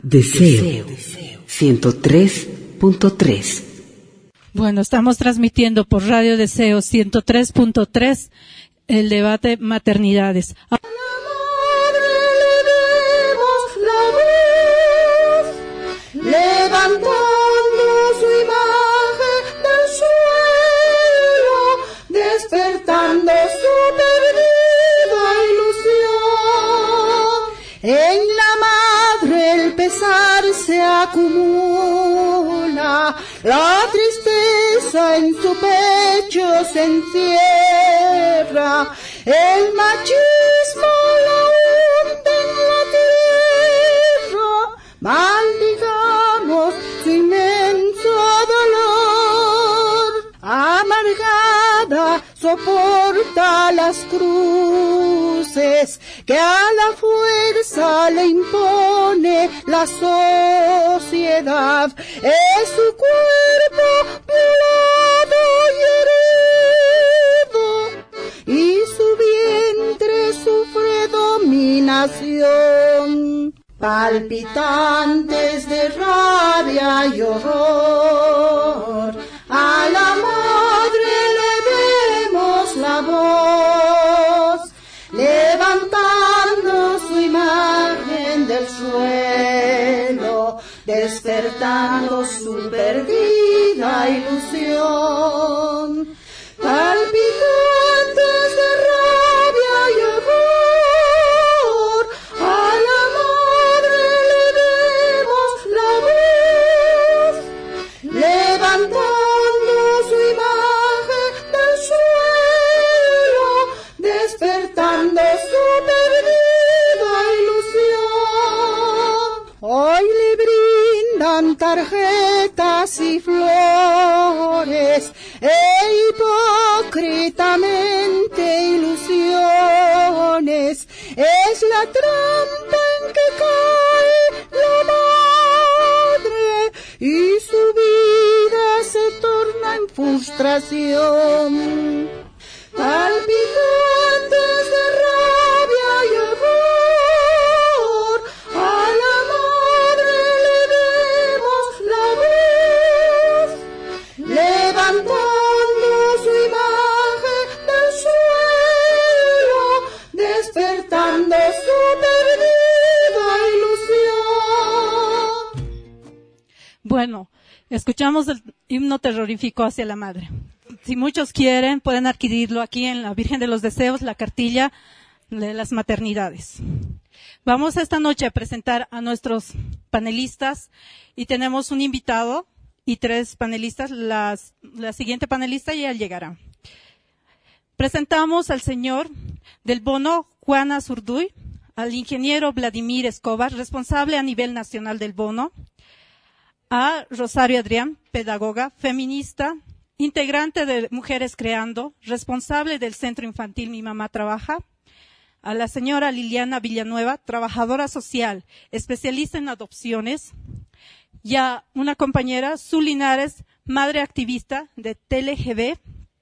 Deseo 103.3. Bueno, estamos transmitiendo por Radio Deseo 103.3 el debate maternidades. A la madre le demos la voz, levantando su imagen del suelo, despertando su perdida ilusión. En la madre el pesar se acumula, la tristeza en su pecho se encierra, el machismo la hunde en la tierra, maldigamos su inmenso dolor. Amargada soporta las cruces que a la fuerza le impone la sociedad. Es su cuerpo violado y herido, y su vientre sufre dominación. Palpitantes de rabia y horror, a la madre le demos la voz, levantando su imagen del suelo, despertando su perdida ilusión. Palpitantes de rabia y horror, a la madre le demos la voz, levantando su imagen del suelo, despertando su perdida ilusión. Hoy le brindan tarjetas y flores e hipócritamente ilusiones. Es la trampa en que cae la madre y su vida se torna en frustración. Palpitantes de rabia y horror, a la madre le demos la voz, levantando su imagen del suelo, despertando su perdida ilusión. Bueno, escuchamos el himno terrorífico hacia la madre. Si muchos quieren, pueden adquirirlo aquí en la Virgen de los Deseos, la cartilla de las maternidades. Vamos esta noche a presentar a nuestros panelistas y tenemos un invitado y 3 panelistas. La siguiente panelista ya llegará. Presentamos al señor del bono Juan Azurduy, al ingeniero Vladimir Escobar, responsable a nivel nacional del bono, a Rosario Adrián, pedagoga, feminista, integrante de Mujeres Creando, responsable del Centro Infantil Mi Mamá Trabaja, a la señora Liliana Villanueva, trabajadora social, especialista en adopciones, y a una compañera, Su Linares, madre activista de TLGB.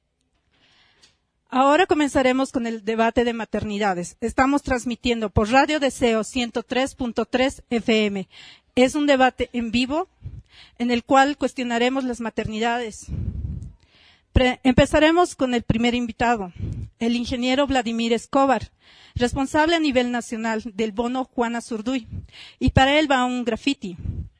Ahora comenzaremos con el debate de maternidades. Estamos transmitiendo por Radio Deseo 103.3 FM. Es un debate en vivo en el cual cuestionaremos las maternidades. Empezaremos con el primer invitado, el ingeniero Vladimir Escobar, responsable a nivel nacional del bono Juan Azurduy. Y para él va un graffiti.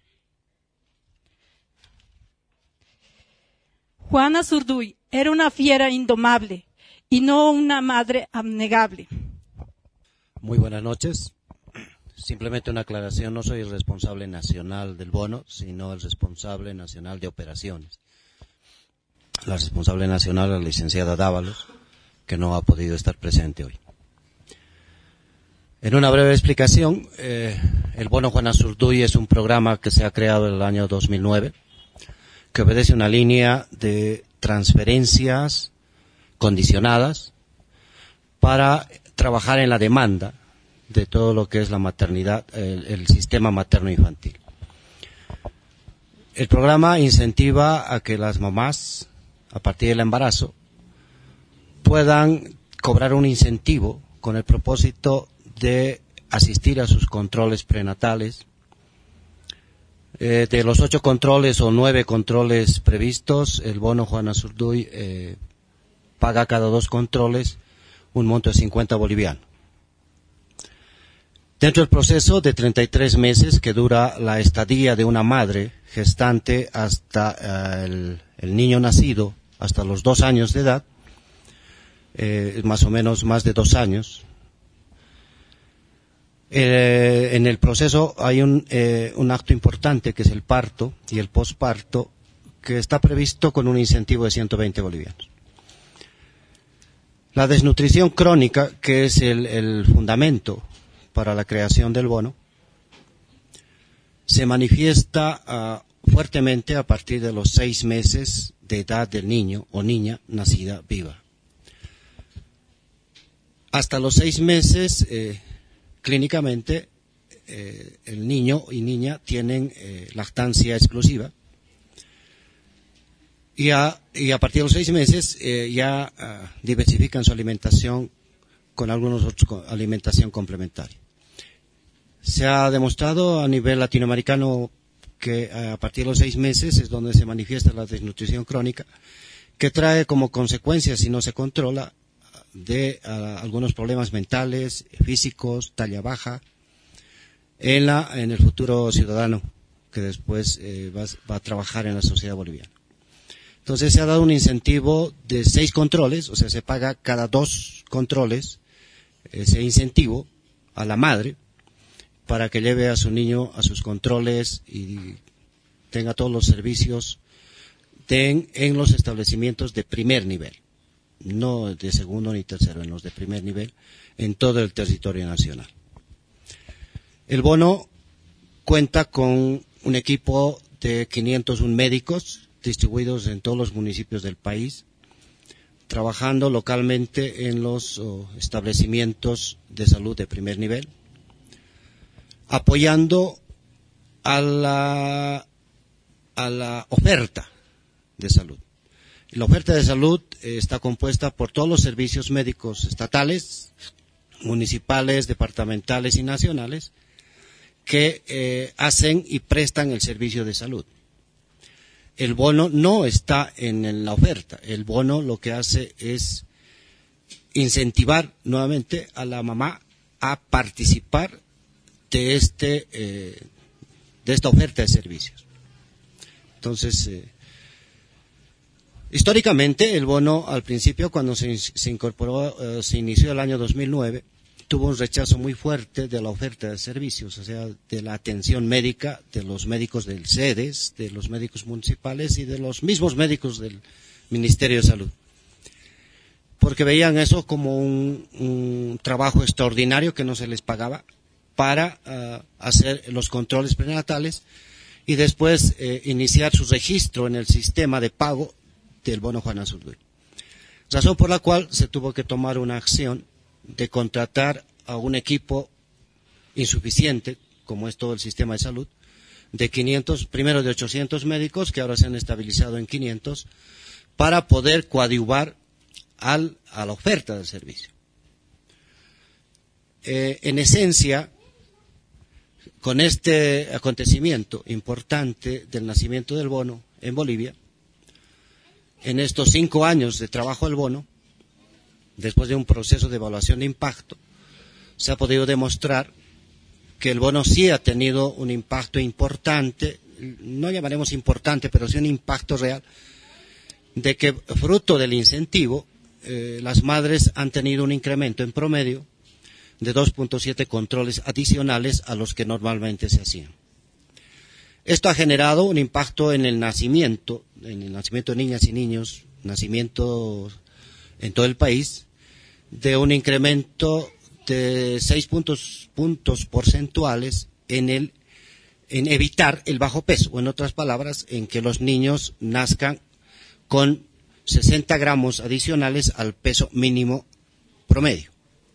Juan Azurduy era una fiera indomable y no una madre abnegable. Muy buenas noches. Simplemente una aclaración, no soy el responsable nacional del bono, sino el responsable nacional de operaciones. La responsable nacional, la licenciada Dávalos, que no ha podido estar presente hoy. En una breve explicación, el bono Juan Azurduy es un programa que se ha creado en el año 2009, que obedece una línea de transferencias condicionadas para trabajar en la demanda de todo lo que es la maternidad, el sistema materno-infantil. El programa incentiva a que las mamás, a partir del embarazo, puedan cobrar un incentivo con el propósito de asistir a sus controles prenatales, De los 8 controles o 9 controles previstos, el bono Juana Zurduy paga cada 2 controles un monto de 50 bolivianos. Dentro del proceso de 33 meses que dura la estadía de una madre gestante hasta el niño nacido, hasta los 2 años de edad, más o menos más de 2 años, en el proceso hay un acto importante que es el parto y el posparto, que está previsto con un incentivo de 120 bolivianos. La desnutrición crónica, que es el fundamento para la creación del bono, se manifiesta fuertemente a partir de los 6 meses de edad del niño o niña nacida viva. Hasta los 6 meses, clínicamente, el niño y niña tienen lactancia exclusiva. Y a partir de los 6 meses ya diversifican su alimentación con algunos otros con alimentación complementaria. Se ha demostrado a nivel latinoamericano que a partir de los 6 meses es donde se manifiesta la desnutrición crónica, que trae como consecuencia, si no se controla, de algunos problemas mentales, físicos, talla baja, en el futuro ciudadano que después va a trabajar en la sociedad boliviana. Entonces se ha dado un incentivo de 6 controles, o sea, se paga cada 2 controles ese incentivo a la madre para que lleve a su niño a sus controles y tenga todos los servicios en los establecimientos de primer nivel, no de segundo ni tercero, en los de primer nivel, en todo el territorio nacional. El bono cuenta con un equipo de 501 médicos distribuidos en todos los municipios del país, trabajando localmente en los establecimientos de salud de primer nivel, apoyando a la oferta de salud. La oferta de salud está compuesta por todos los servicios médicos estatales, municipales, departamentales y nacionales que hacen y prestan el servicio de salud. El bono no está en la oferta. El bono lo que hace es incentivar nuevamente a la mamá a participar de esta oferta de servicios. Entonces, históricamente el bono al principio, cuando se incorporó, se inició el año 2009, tuvo un rechazo muy fuerte de la oferta de servicios, o sea, de la atención médica de los médicos del SEDES, de los médicos municipales y de los mismos médicos del Ministerio de Salud. Porque veían eso como un trabajo extraordinario que no se les pagaba para hacer los controles prenatales y después iniciar su registro en el sistema de pago del bono Juana Zurduy. Razón por la cual se tuvo que tomar una acción de contratar a un equipo insuficiente, como es todo el sistema de salud, de 500, primero de 800 médicos, que ahora se han estabilizado en 500, para poder coadyuvar a la oferta del servicio. En esencia, con este acontecimiento importante del nacimiento del bono en Bolivia, en estos 5 años de trabajo del bono, después de un proceso de evaluación de impacto, se ha podido demostrar que el bono sí ha tenido un impacto importante, no llamaremos importante, pero sí un impacto real, de que fruto del incentivo, las madres han tenido un incremento en promedio de 2.7 controles adicionales a los que normalmente se hacían. Esto ha generado un impacto en el nacimiento de niñas y niños, nacimiento en todo el país, de un incremento de 6 puntos porcentuales en evitar el bajo peso, o en otras palabras, en que los niños nazcan con 60 gramos adicionales al peso mínimo promedio.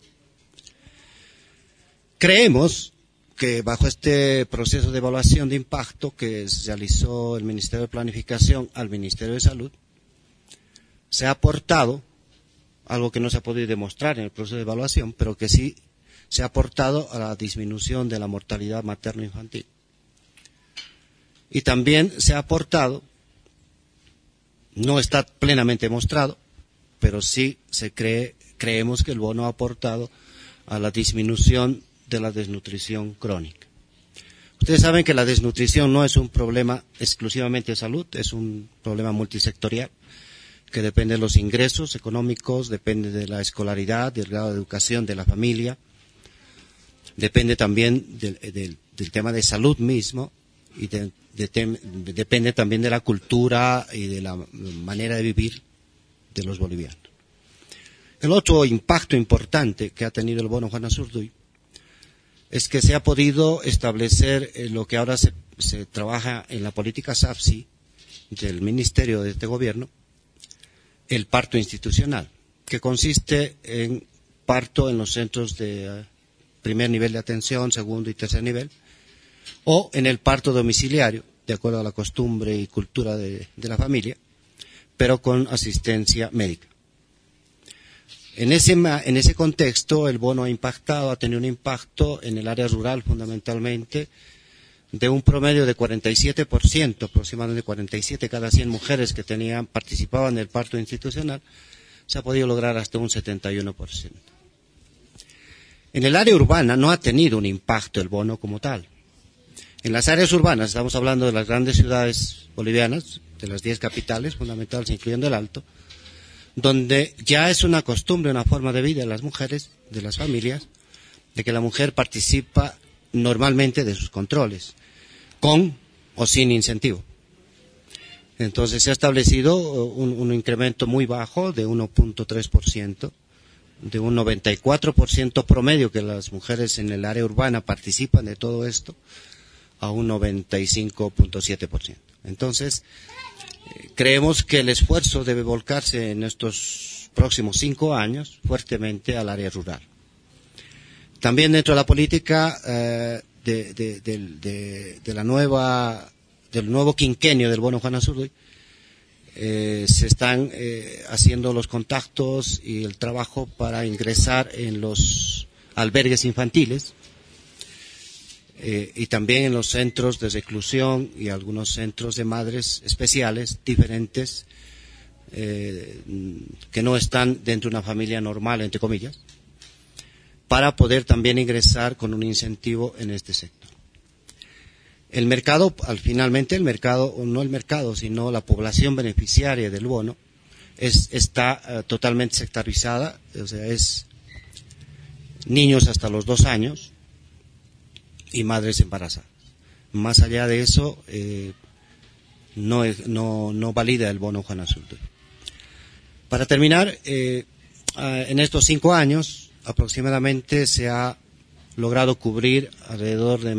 Creemos que bajo este proceso de evaluación de impacto que realizó el Ministerio de Planificación al Ministerio de Salud, se ha aportado algo que no se ha podido demostrar en el proceso de evaluación, pero que sí se ha aportado a la disminución de la mortalidad materno-infantil. Y también se ha aportado, no está plenamente mostrado, pero sí creemos que el bono ha aportado a la disminución de la desnutrición crónica. Ustedes saben que la desnutrición no es un problema exclusivamente de salud, es un problema multisectorial que depende de los ingresos económicos, depende de la escolaridad, del grado de educación de la familia, depende también del tema de salud mismo y depende también de la cultura y de la manera de vivir de los bolivianos. El otro impacto importante que ha tenido el bono Juana Zurduy es que se ha podido establecer lo que ahora se trabaja en la política SAFSI del ministerio de este gobierno, el parto institucional, que consiste en parto en los centros de primer nivel de atención, segundo y tercer nivel, o en el parto domiciliario, de acuerdo a la costumbre y cultura de la familia, pero con asistencia médica. En ese contexto, el bono ha tenido un impacto en el área rural fundamentalmente, de un promedio de 47%, aproximadamente 47 cada 100 mujeres que participaban en el parto institucional, se ha podido lograr hasta un 71%. En el área urbana no ha tenido un impacto el bono como tal. En las áreas urbanas, estamos hablando de las grandes ciudades bolivianas, de las 10 capitales fundamentales, incluyendo el Alto, donde ya es una costumbre, una forma de vida de las mujeres, de las familias, de que la mujer participa normalmente de sus controles, con o sin incentivo. Entonces se ha establecido un incremento muy bajo de 1.3%, de un 94% promedio que las mujeres en el área urbana participan de todo esto, a un 95.7%. Entonces, creemos que el esfuerzo debe volcarse en estos próximos 5 años fuertemente al área rural. También dentro de la política del nuevo quinquenio del bono Juana Zurduy, se están haciendo los contactos y el trabajo para ingresar en los albergues infantiles y también en los centros de reclusión y algunos centros de madres especiales diferentes que no están dentro de una familia normal, entre comillas, para poder también ingresar con un incentivo en este sector. El mercado, sino la población beneficiaria del bono está totalmente sectorizada, o sea, es niños hasta los 2 años y madres embarazadas. Más allá de eso, no valida el bono Juana Zurduy. Para terminar, en estos 5 años aproximadamente se ha logrado cubrir alrededor de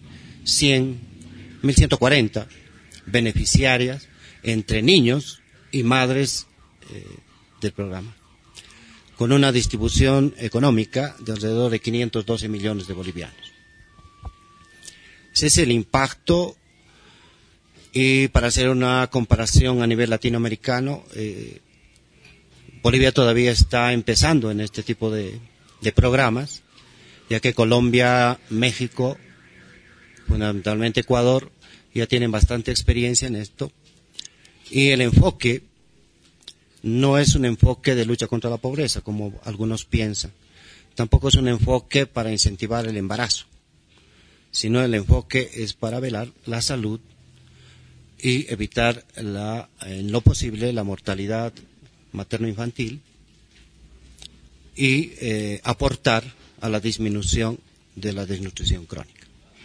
1.140 beneficiarias entre niños y madres del programa, con una distribución económica de alrededor de 512 millones de bolivianos. Ese es el impacto, y para hacer una comparación a nivel latinoamericano, Bolivia todavía está empezando en este tipo de programas, ya que Colombia, México, fundamentalmente Ecuador, ya tienen bastante experiencia en esto, y el enfoque no es un enfoque de lucha contra la pobreza, como algunos piensan, tampoco es un enfoque para incentivar el embarazo, sino el enfoque es para velar la salud y evitar en lo posible la mortalidad materno-infantil y aportar a la disminución de la desnutrición crónica.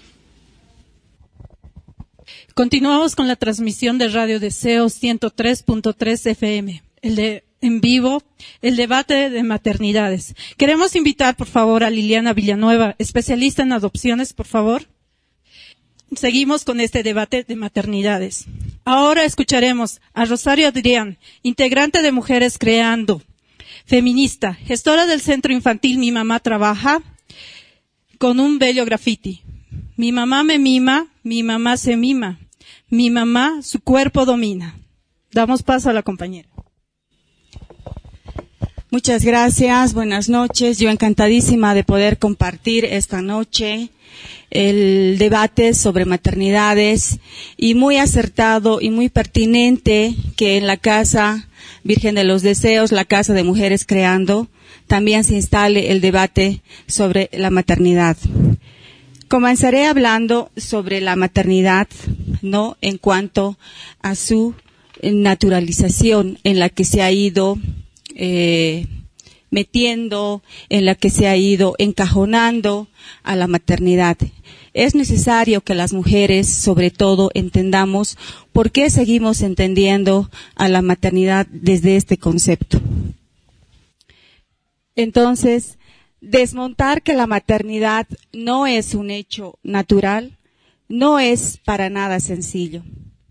Continuamos con la transmisión de Radio Deseos 103.3 FM, en vivo, el debate de maternidades. Queremos invitar, por favor, a Liliana Villanueva, especialista en adopciones, por favor. Seguimos con este debate de maternidades. Ahora escucharemos a Rosario Adrián, integrante de Mujeres Creando, feminista, gestora del Centro Infantil Mi Mamá Trabaja, con un bello graffiti. Mi mamá me mima, mi mamá se mima, mi mamá su cuerpo domina. Damos paso a la compañera. Muchas gracias, buenas noches. Yo encantadísima de poder compartir esta noche el debate sobre maternidades, y muy acertado y muy pertinente que en la Casa Virgen de los Deseos, la Casa de Mujeres Creando, también se instale el debate sobre la maternidad. Comenzaré hablando sobre la maternidad, ¿no?, en cuanto a su naturalización en la que se ha ido metiendo, en la que se ha ido encajonando a la maternidad. Es necesario que las mujeres, sobre todo, entendamos por qué seguimos entendiendo a la maternidad desde este concepto. Entonces, desmontar que la maternidad no es un hecho natural no es para nada sencillo,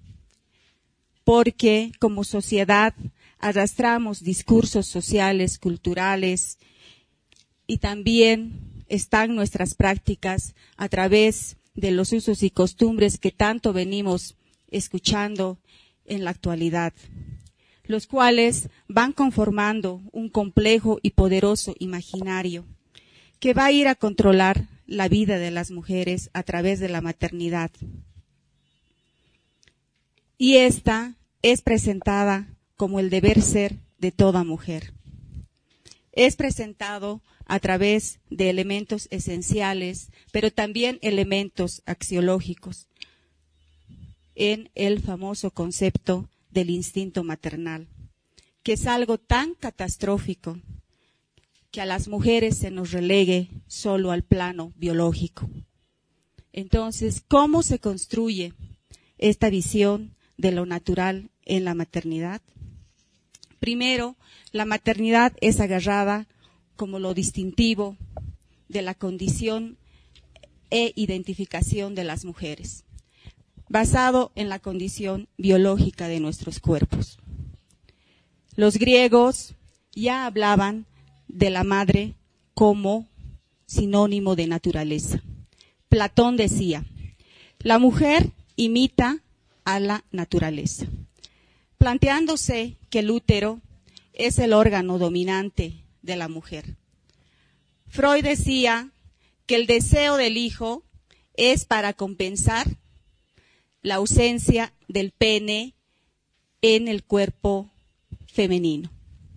porque como sociedad arrastramos discursos sociales, culturales, y también están nuestras prácticas a través de los usos y costumbres que tanto venimos escuchando en la actualidad, los cuales van conformando un complejo y poderoso imaginario que va a ir a controlar la vida de las mujeres a través de la maternidad. Y esta es presentada como el deber ser de toda mujer. Es presentado a través de elementos esenciales, pero también elementos axiológicos, en el famoso concepto del instinto maternal, que es algo tan catastrófico que a las mujeres se nos relegue solo al plano biológico. Entonces, ¿cómo se construye esta visión de lo natural en la maternidad? Primero, la maternidad es agarrada como lo distintivo de la condición e identificación de las mujeres, basado en la condición biológica de nuestros cuerpos. Los griegos ya hablaban de la madre como sinónimo de naturaleza. Platón decía, la mujer imita a la naturaleza, planteándose que el útero es el órgano dominante de la mujer. Freud decía que el deseo del hijo es para compensar la ausencia del pene en el cuerpo femenino.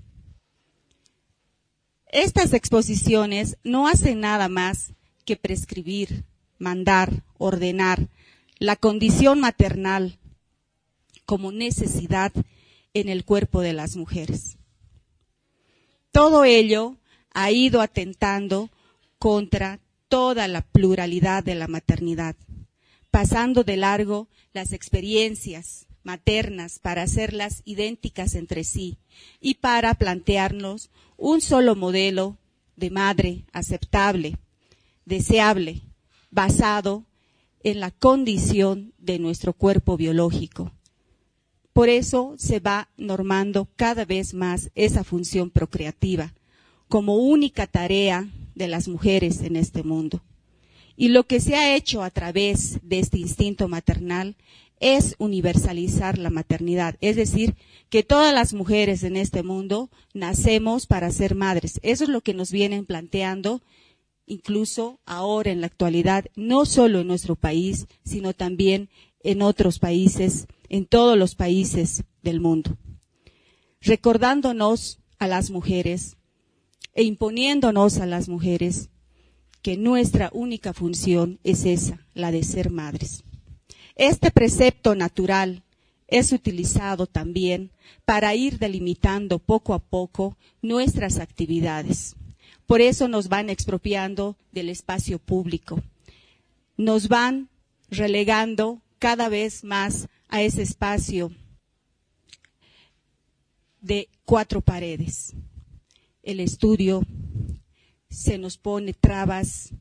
Estas exposiciones no hacen nada más que prescribir, mandar, ordenar la condición maternal como necesidad en el cuerpo de las mujeres. Todo ello ha ido atentando contra toda la pluralidad de la maternidad, pasando de largo las experiencias maternas para hacerlas idénticas entre sí y para plantearnos un solo modelo de madre aceptable, deseable, basado en la condición de nuestro cuerpo biológico. Por eso se va normando cada vez más esa función procreativa como única tarea de las mujeres en este mundo. Y lo que se ha hecho a través de este instinto maternal es universalizar la maternidad, es decir, que todas las mujeres en este mundo nacemos para ser madres. Eso es lo que nos vienen planteando incluso ahora en la actualidad, no solo en nuestro país, sino también en otros países, en todos los países del mundo. Recordándonos a las mujeres e imponiéndonos a las mujeres que nuestra única función es esa, la de ser madres. Este precepto natural es utilizado también para ir delimitando poco a poco nuestras actividades. Por eso nos van expropiando del espacio público. Nos van relegando cada vez más a ese espacio de 4 paredes. El estudio se nos pone trabas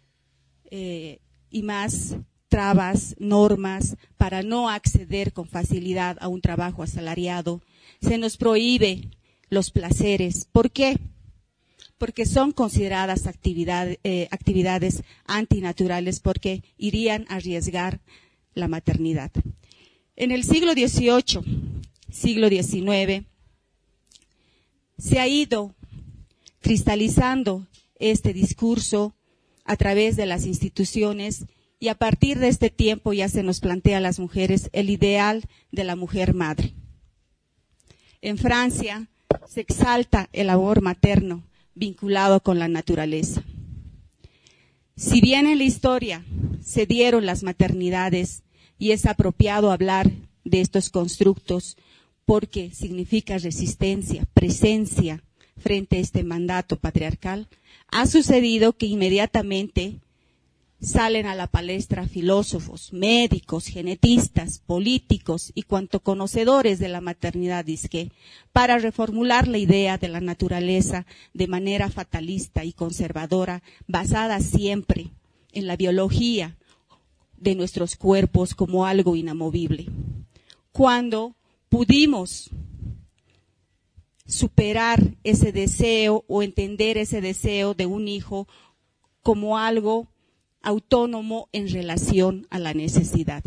y más trabas, normas para no acceder con facilidad a un trabajo asalariado. Se nos prohíbe los placeres. ¿Por qué? Porque son consideradas actividades antinaturales, porque irían a arriesgar la maternidad. En el siglo XVIII, siglo XIX, se ha ido cristalizando este discurso a través de las instituciones, y a partir de este tiempo ya se nos plantea a las mujeres el ideal de la mujer madre. En Francia se exalta el amor materno vinculado con la naturaleza. Si bien en la historia se dieron las maternidades y es apropiado hablar de estos constructos porque significa resistencia, presencia frente a este mandato patriarcal, ha sucedido que inmediatamente salen a la palestra filósofos, médicos, genetistas, políticos y cuanto conocedores de la maternidad disque, para reformular la idea de la naturaleza de manera fatalista y conservadora, basada siempre en la biología de nuestros cuerpos como algo inamovible. Cuando pudimos superar ese deseo o entender ese deseo de un hijo como algo autónomo en relación a la necesidad.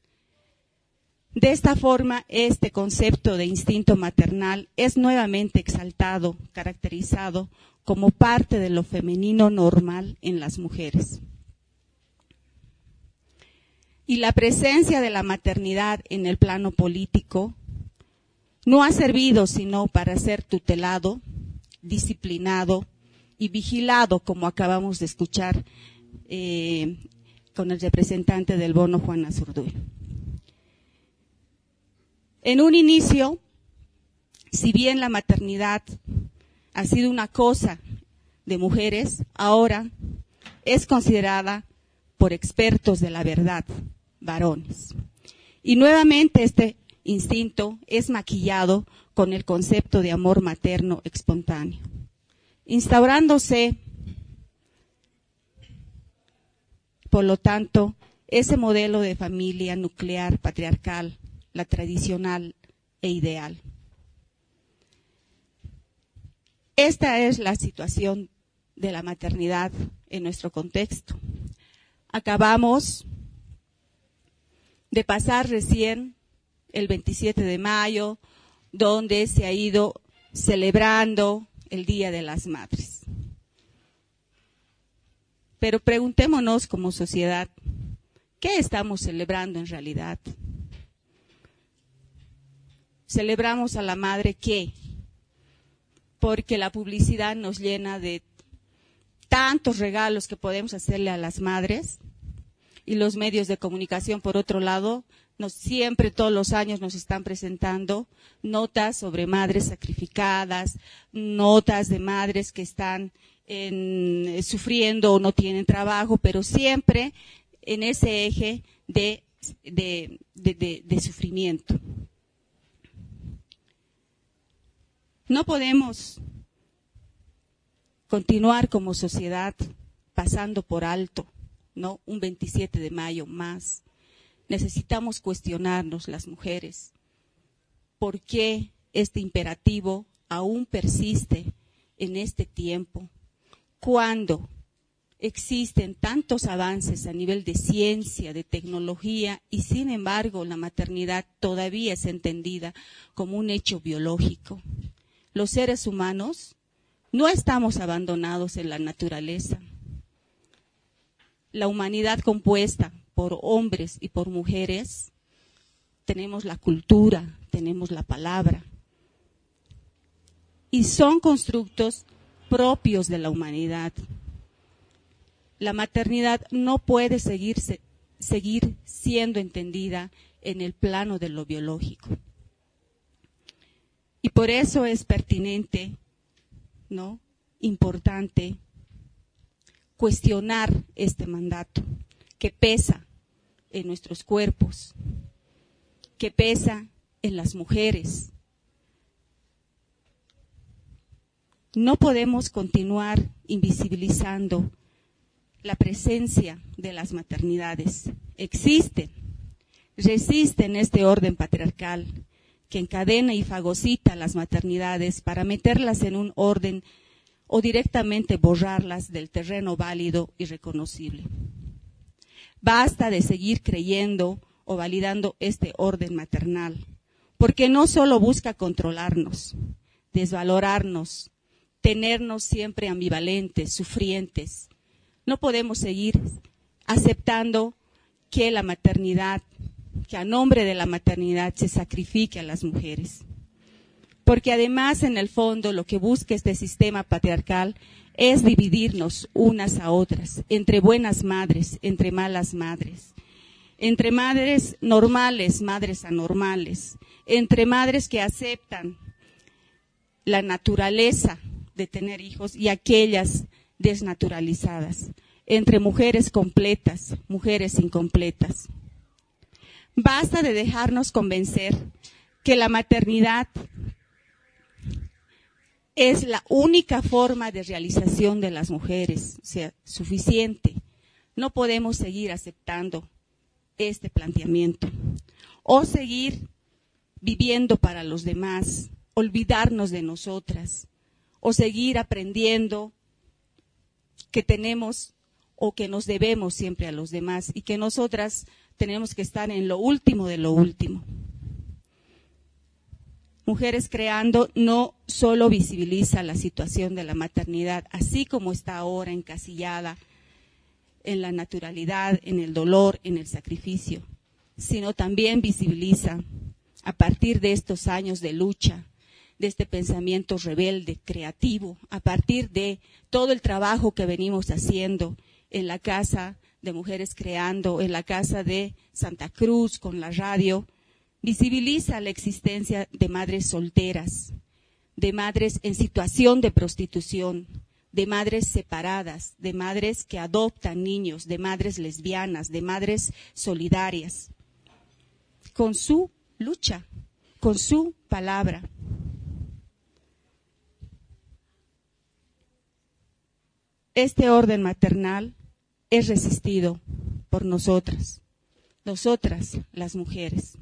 De esta forma, este concepto de instinto maternal es nuevamente exaltado, caracterizado como parte de lo femenino normal en las mujeres. Y la presencia de la maternidad en el plano político no ha servido sino para ser tutelado, disciplinado y vigilado, como acabamos de escuchar con el representante del bono, Juan Azurduy. En un inicio, si bien la maternidad ha sido una cosa de mujeres, ahora es considerada por expertos de la verdad, varones. Y nuevamente este instinto es maquillado con el concepto de amor materno espontáneo, instaurándose, por lo tanto, ese modelo de familia nuclear patriarcal, la tradicional e ideal. Esta es la situación de la maternidad en nuestro contexto. Acabamos de pasar recién el 27 de mayo, donde se ha ido celebrando el Día de las Madres. Pero preguntémonos como sociedad, ¿qué estamos celebrando en realidad? ¿Celebramos a la madre qué? Porque la publicidad nos llena de tantos regalos que podemos hacerle a las madres, y los medios de comunicación, por otro lado, siempre todos los años nos están presentando notas sobre madres sacrificadas, notas de madres que están sufriendo o no tienen trabajo, pero siempre en ese eje de sufrimiento. No podemos continuar como sociedad pasando por alto, ¿no?, un 27 de mayo más. Necesitamos cuestionarnos las mujeres por qué este imperativo aún persiste en este tiempo, cuando existen tantos avances a nivel de ciencia, de tecnología, y sin embargo la maternidad todavía es entendida como un hecho biológico. Los seres humanos no estamos abandonados en la naturaleza. La humanidad compuesta por hombres y por mujeres, tenemos la cultura, tenemos la palabra, y son constructos propios de la humanidad. La maternidad no puede seguir siendo entendida en el plano de lo biológico. Y por eso es pertinente, ¿no?, importante cuestionar este mandato que pesa en nuestros cuerpos, que pesa en las mujeres. No podemos continuar invisibilizando la presencia de las maternidades. Existen, resisten este orden patriarcal que encadena y fagocita las maternidades para meterlas en un orden o directamente borrarlas del terreno válido y reconocible. Basta de seguir creyendo o validando este orden maternal, porque no solo busca controlarnos, desvalorarnos, tenernos siempre ambivalentes, sufrientes. No podemos seguir aceptando que la maternidad, que a nombre de la maternidad se sacrifique a las mujeres. Porque además, en el fondo, lo que busca este sistema patriarcal es dividirnos unas a otras, entre buenas madres, entre malas madres, entre madres normales, madres anormales, entre madres que aceptan la naturaleza de tener hijos y aquellas desnaturalizadas, entre mujeres completas, mujeres incompletas. Basta de dejarnos convencer que la maternidad es la única forma de realización de las mujeres, o sea, suficiente. No podemos seguir aceptando este planteamiento o seguir viviendo para los demás, olvidarnos de nosotras o seguir aprendiendo que tenemos o que nos debemos siempre a los demás y que nosotras tenemos que estar en lo último de lo último. Mujeres Creando no solo visibiliza la situación de la maternidad, así como está ahora encasillada en la naturalidad, en el dolor, en el sacrificio, sino también visibiliza, a partir de estos años de lucha, de este pensamiento rebelde, creativo, a partir de todo el trabajo que venimos haciendo en la Casa de Mujeres Creando, en la Casa de Santa Cruz, con la radio, visibiliza la existencia de madres solteras, de madres en situación de prostitución, de madres separadas, de madres que adoptan niños, de madres lesbianas, de madres solidarias, con su lucha, con su palabra. Este orden maternal es resistido por nosotras las mujeres.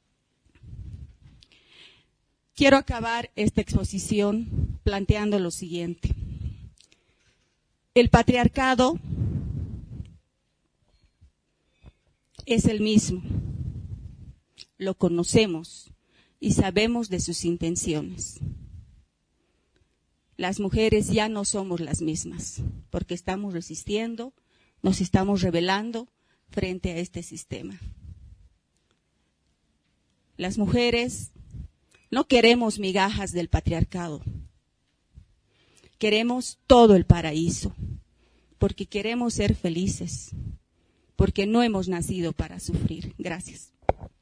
Quiero acabar esta exposición planteando lo siguiente. El patriarcado es el mismo, lo conocemos y sabemos de sus intenciones. Las mujeres ya no somos las mismas, porque estamos resistiendo, nos estamos rebelando frente a este sistema. Las mujeres no queremos migajas del patriarcado, queremos todo el paraíso, porque queremos ser felices, porque no hemos nacido para sufrir. Gracias.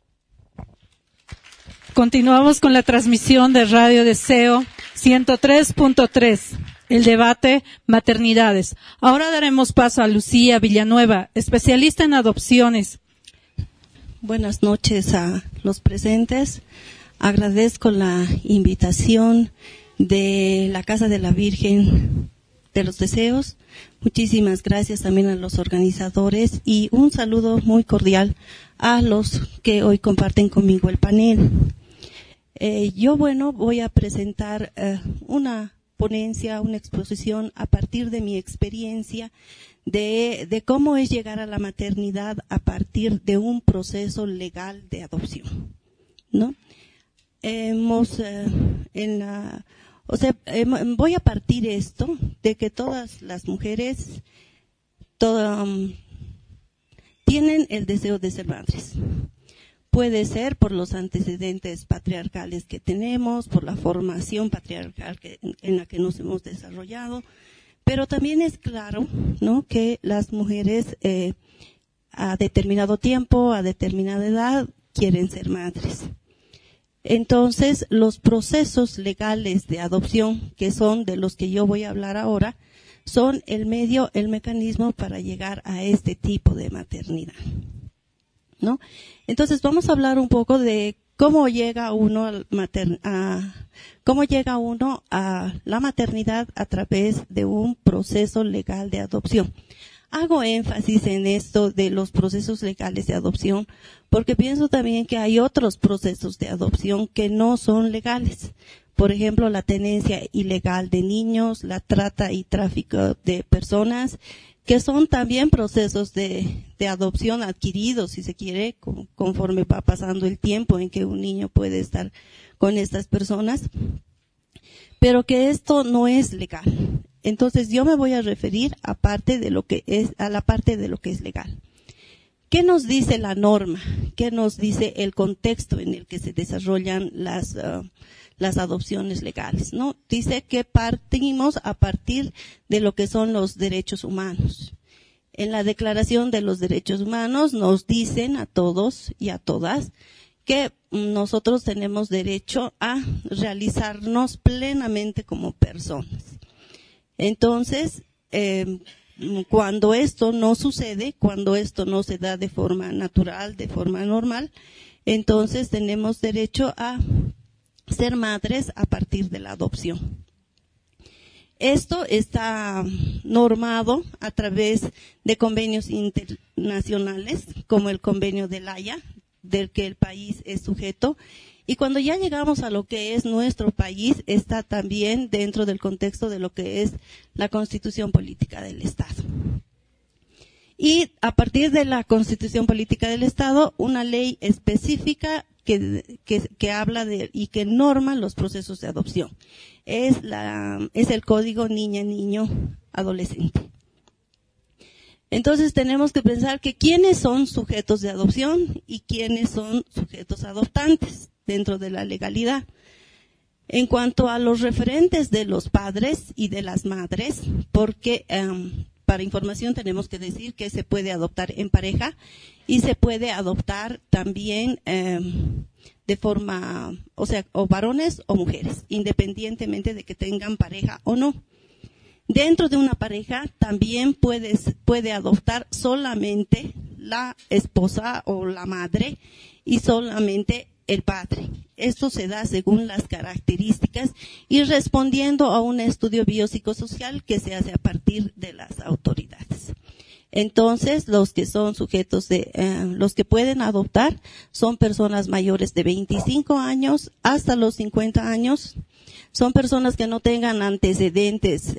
Continuamos con la transmisión de Radio Deseo 103.3, el debate Maternidades. Ahora daremos paso a Lucía Villanueva, especialista en adopciones. Buenas noches a los presentes. Agradezco la invitación de la Casa de la Virgen de los Deseos. Muchísimas gracias también a los organizadores y un saludo muy cordial a los que hoy comparten conmigo el panel. Yo voy a presentar una ponencia, una exposición a partir de mi experiencia de cómo es llegar a la maternidad a partir de un proceso legal de adopción, ¿no? Voy a partir esto de que todas las mujeres tienen el deseo de ser madres. Puede ser por los antecedentes patriarcales que tenemos, por la formación patriarcal en la que nos hemos desarrollado, pero también es claro, ¿no?, que las mujeres a determinado tiempo, a determinada edad, quieren ser madres. Entonces, los procesos legales de adopción, que son de los que yo voy a hablar ahora, son el mecanismo para llegar a este tipo de maternidad, ¿no? Entonces, vamos a hablar un poco de cómo llega uno a la maternidad a través de un proceso legal de adopción. Hago énfasis en esto de los procesos legales de adopción porque pienso también que hay otros procesos de adopción que no son legales. Por ejemplo, la tenencia ilegal de niños, la trata y tráfico de personas, que son también procesos de adopción adquiridos, si se quiere, conforme va pasando el tiempo en que un niño puede estar con estas personas. pero que esto no es legal. Entonces yo me voy a referir a la parte de lo que es legal. ¿Qué nos dice la norma? ¿Qué nos dice el contexto en el que se desarrollan las adopciones legales? ¿No? Dice que partimos a partir de lo que son los derechos humanos. En la Declaración de los Derechos Humanos nos dicen a todos y a todas que nosotros tenemos derecho a realizarnos plenamente como personas. Entonces, cuando esto no sucede, cuando esto no se da de forma natural, de forma normal, entonces tenemos derecho a ser madres a partir de la adopción. Esto está normado a través de convenios internacionales, como el convenio de La Haya, del que el país es sujeto. Y cuando ya llegamos a lo que es nuestro país, está también dentro del contexto de lo que es la Constitución Política del Estado. Y a partir de la Constitución Política del Estado, una ley específica que habla de y que norma los procesos de adopción. Es el Código Niña-Niño Adolescente. Entonces tenemos que pensar que quiénes son sujetos de adopción y quiénes son sujetos adoptantes dentro de la legalidad. En cuanto a los referentes de los padres y de las madres, porque para información tenemos que decir que se puede adoptar en pareja y se puede adoptar también de forma, o varones o mujeres, independientemente de que tengan pareja o no. Dentro de una pareja también puede adoptar solamente la esposa o la madre y solamente el padre. Esto se da según las características y respondiendo a un estudio biopsicosocial que se hace a partir de las autoridades. Entonces, los que son sujetos los que pueden adoptar son personas mayores de 25 años hasta los 50 años. Son personas que no tengan antecedentes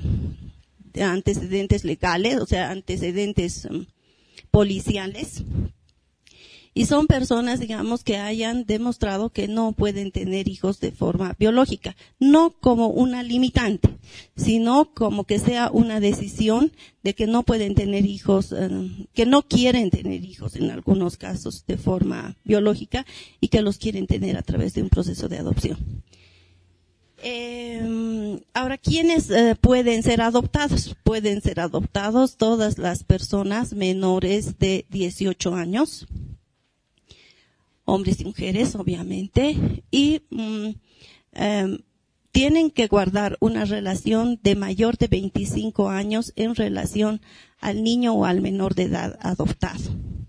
legales, antecedentes policiales. Y son personas, digamos, que hayan demostrado que no pueden tener hijos de forma biológica. No como una limitante, sino como que sea una decisión de que no pueden tener hijos, que no quieren tener hijos en algunos casos de forma biológica y que los quieren tener a través de un proceso de adopción. Ahora, ¿quiénes pueden ser adoptados? Pueden ser adoptados todas las personas menores de 18 años. Hombres y mujeres, obviamente, y tienen que guardar una relación de mayor de 25 años en relación al niño o al menor de edad adoptado.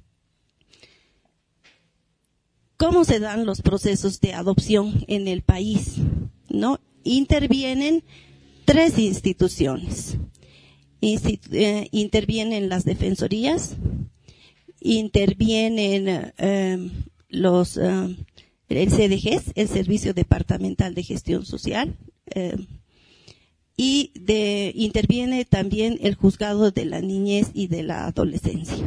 ¿Cómo se dan los procesos de adopción en el país? ¿No? Intervienen 3 instituciones. Intervienen las defensorías, intervienen el CDGES, el Servicio Departamental de Gestión Social, interviene también el Juzgado de la Niñez y de la Adolescencia.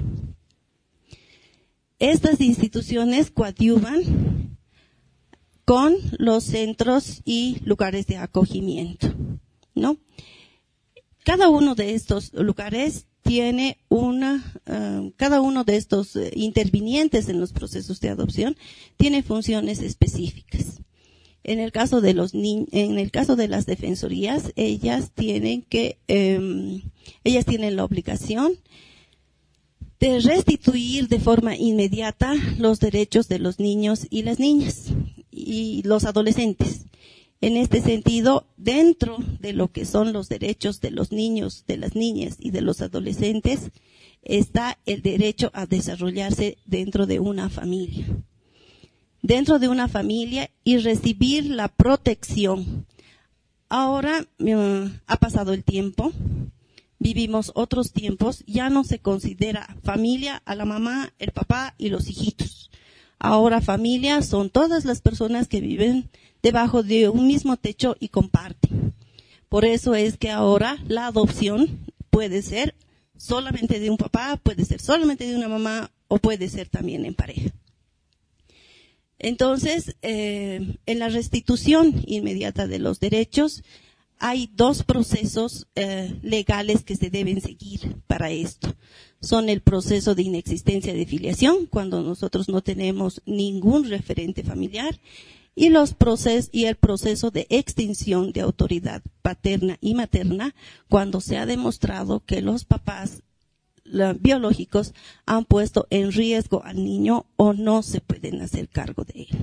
Estas instituciones coadyuvan con los centros y lugares de acogimiento, ¿no? Cada uno de estos lugares tiene cada uno de estos intervinientes en los procesos de adopción tiene funciones específicas. En el caso de las defensorías, ellas tienen la obligación de restituir de forma inmediata los derechos de los niños y las niñas y los adolescentes. En este sentido, dentro de lo que son los derechos de los niños, de las niñas y de los adolescentes, está el derecho a desarrollarse dentro de una familia. Dentro de una familia y recibir la protección. Ahora ha pasado el tiempo, vivimos otros tiempos, ya no se considera familia a la mamá, el papá y los hijitos. Ahora familia son todas las personas que viven debajo de un mismo techo y comparten. Por eso es que ahora la adopción puede ser solamente de un papá, puede ser solamente de una mamá o puede ser también en pareja. Entonces, en la restitución inmediata de los derechos, hay dos procesos legales que se deben seguir para esto. Son el proceso de inexistencia de filiación, cuando nosotros no tenemos ningún referente familiar, y el proceso de extinción de autoridad paterna y materna, cuando se ha demostrado que los papás biológicos han puesto en riesgo al niño o no se pueden hacer cargo de él.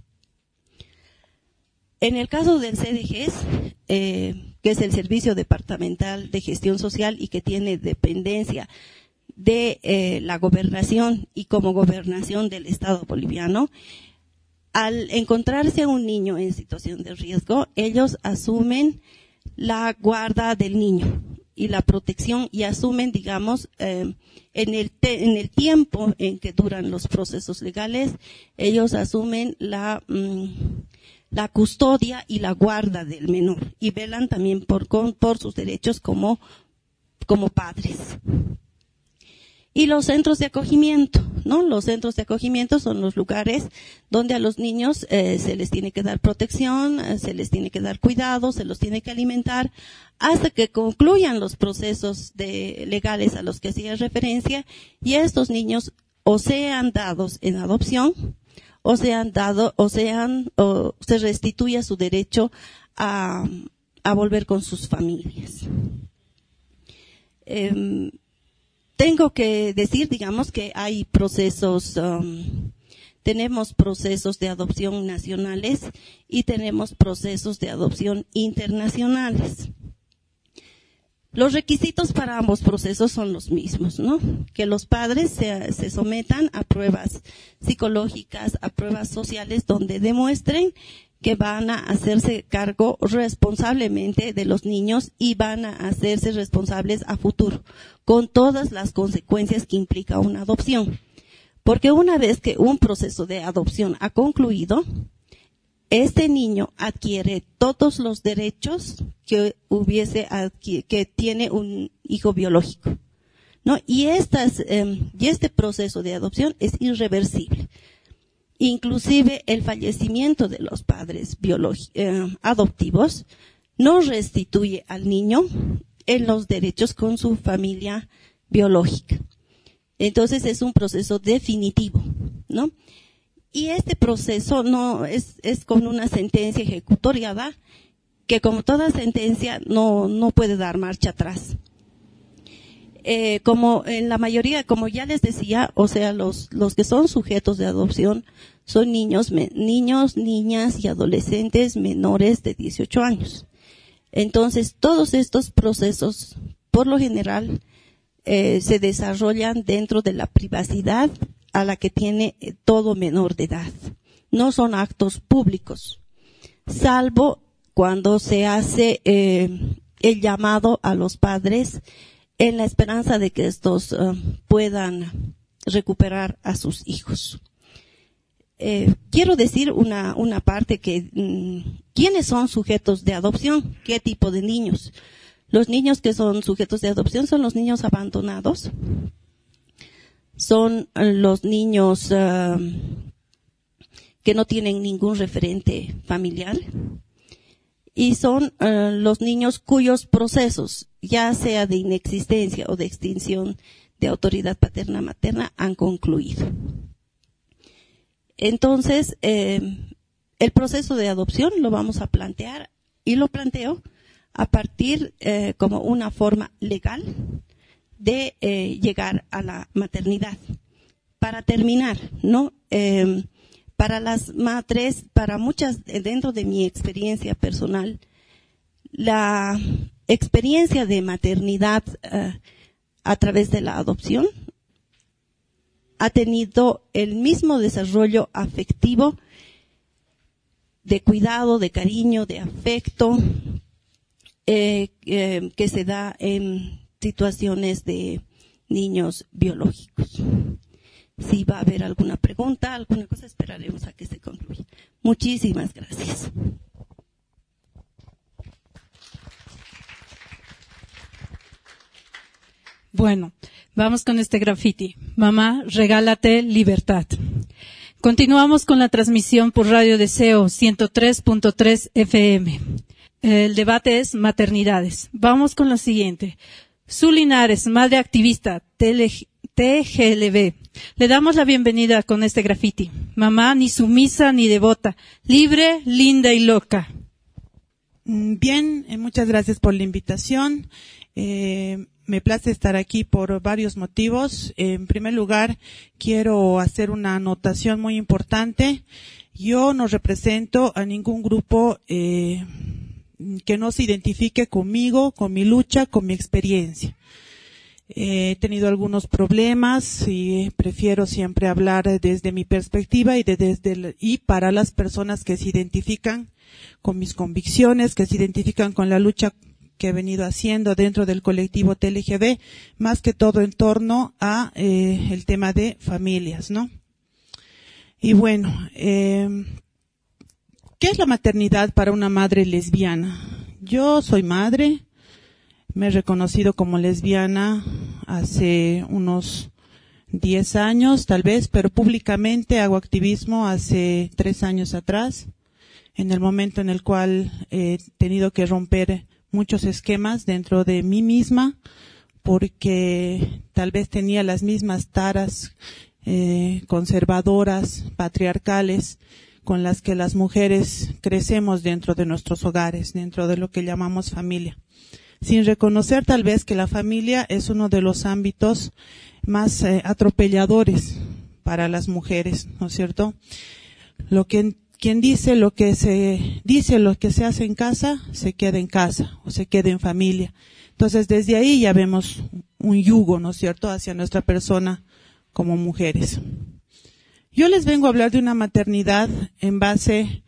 En el caso del CDGES, que es el Servicio Departamental de Gestión Social y que tiene dependencia de la gobernación y como gobernación del Estado boliviano, al encontrarse a un niño en situación de riesgo, ellos asumen la guarda del niño y la protección y asumen, digamos, en el tiempo en que duran los procesos legales, ellos asumen la custodia y la guarda del menor y velan también por sus derechos como padres. Y los centros de acogimiento, ¿no? Los centros de acogimiento son los lugares donde a los niños se les tiene que dar protección, se les tiene que dar cuidado, se los tiene que alimentar, hasta que concluyan los procesos legales a los que hacía referencia, y estos niños o sean dados en adopción, o se restituya su derecho a volver con sus familias. Tengo que decir, digamos, que hay procesos, tenemos procesos de adopción nacionales y tenemos procesos de adopción internacionales. Los requisitos para ambos procesos son los mismos, ¿no? Que los padres se sometan a pruebas psicológicas, a pruebas sociales, donde demuestren que van a hacerse cargo responsablemente de los niños y van a hacerse responsables a futuro, con todas las consecuencias que implica una adopción. Porque una vez que un proceso de adopción ha concluido, este niño adquiere todos los derechos que tiene un hijo biológico, ¿no? Y este proceso de adopción es irreversible. Inclusive el fallecimiento de los padres adoptivos no restituye al niño en los derechos con su familia biológica. Entonces es un proceso definitivo, ¿no? Y este proceso no es con una sentencia ejecutoriada que, como toda sentencia, no puede dar marcha atrás. Como en la mayoría, como ya les decía, o sea, los que son sujetos de adopción son niños, niñas y adolescentes menores de 18 años. Entonces, todos estos procesos, por lo general, se desarrollan dentro de la privacidad a la que tiene todo menor de edad. No son actos públicos, salvo cuando se hace el llamado a los padres en la esperanza de que estos puedan recuperar a sus hijos. Quiero decir una parte que, ¿quiénes son sujetos de adopción? ¿Qué tipo de niños? Los niños que son sujetos de adopción son los niños abandonados, son los niños que no tienen ningún referente familiar, y son los niños cuyos procesos, ya sea de inexistencia o de extinción de autoridad paterna-materna, han concluido. Entonces, el proceso de adopción lo vamos a plantear, y lo planteo a partir como una forma legal de llegar a la maternidad. Para terminar, ¿no? Para las madres, para muchas, dentro de mi experiencia personal, la experiencia de maternidad a través de la adopción ha tenido el mismo desarrollo afectivo, de cuidado, de cariño, de afecto, que se da en situaciones de niños biológicos. Si va a haber alguna pregunta, alguna cosa, esperaremos a que se concluya. Muchísimas gracias. Bueno, vamos con este graffiti. Mamá, regálate libertad. Continuamos con la transmisión por Radio Deseo 103.3 FM. El debate es maternidades. Vamos con lo siguiente. Su Linares, madre activista, TGLB. Le damos la bienvenida con este graffiti. Mamá, ni sumisa ni devota, libre, linda y loca. Bien, muchas gracias por la invitación. Me place estar aquí por varios motivos. En primer lugar, quiero hacer una anotación muy importante. Yo no represento a ningún grupo que no se identifique conmigo, con mi lucha, con mi experiencia. He tenido algunos problemas y prefiero siempre hablar desde mi perspectiva y para las personas que se identifican con mis convicciones, que se identifican con la lucha que he venido haciendo dentro del colectivo TLGB, más que todo en torno a el tema de familias, ¿no? Y bueno, ¿qué es la maternidad para una madre lesbiana? Yo soy madre, me he reconocido como lesbiana hace unos 10 años, tal vez, pero públicamente hago activismo hace 3 años atrás, en el momento en el cual he tenido que romper muchos esquemas dentro de mí misma, porque tal vez tenía las mismas taras conservadoras, patriarcales, con las que las mujeres crecemos dentro de nuestros hogares, dentro de lo que llamamos familia. Sin reconocer tal vez que la familia es uno de los ámbitos más atropelladores para las mujeres, ¿no es cierto? Quien dice lo que se hace en casa, se queda en casa o se queda en familia. Entonces desde ahí ya vemos un yugo, ¿no es cierto?, hacia nuestra persona como mujeres. Yo les vengo a hablar de una maternidad en base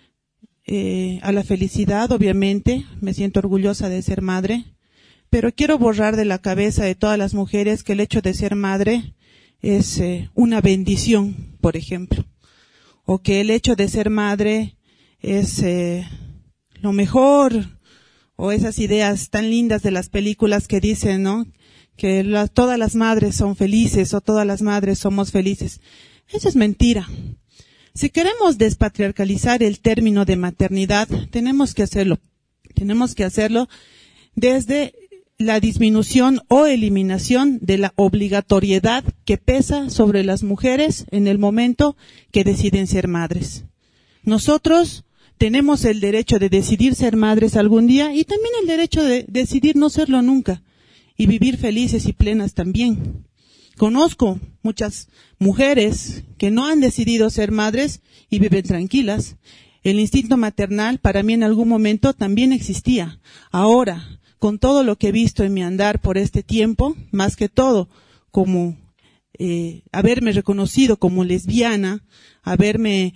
a la felicidad, obviamente. Me siento orgullosa de ser madre, pero quiero borrar de la cabeza de todas las mujeres que el hecho de ser madre es una bendición, por ejemplo, o que el hecho de ser madre es lo mejor, o esas ideas tan lindas de las películas que dicen, ¿no?, que todas las madres son felices o todas las madres somos felices. Eso es mentira. Si queremos despatriarcalizar el término de maternidad, tenemos que hacerlo. Tenemos que hacerlo desde la disminución o eliminación de la obligatoriedad que pesa sobre las mujeres en el momento que deciden ser madres. Nosotros tenemos el derecho de decidir ser madres algún día y también el derecho de decidir no serlo nunca y vivir felices y plenas también. Conozco muchas mujeres que no han decidido ser madres y viven tranquilas. El instinto maternal para mí en algún momento también existía. Ahora, con todo lo que he visto en mi andar por este tiempo, más que todo como haberme reconocido como lesbiana, haberme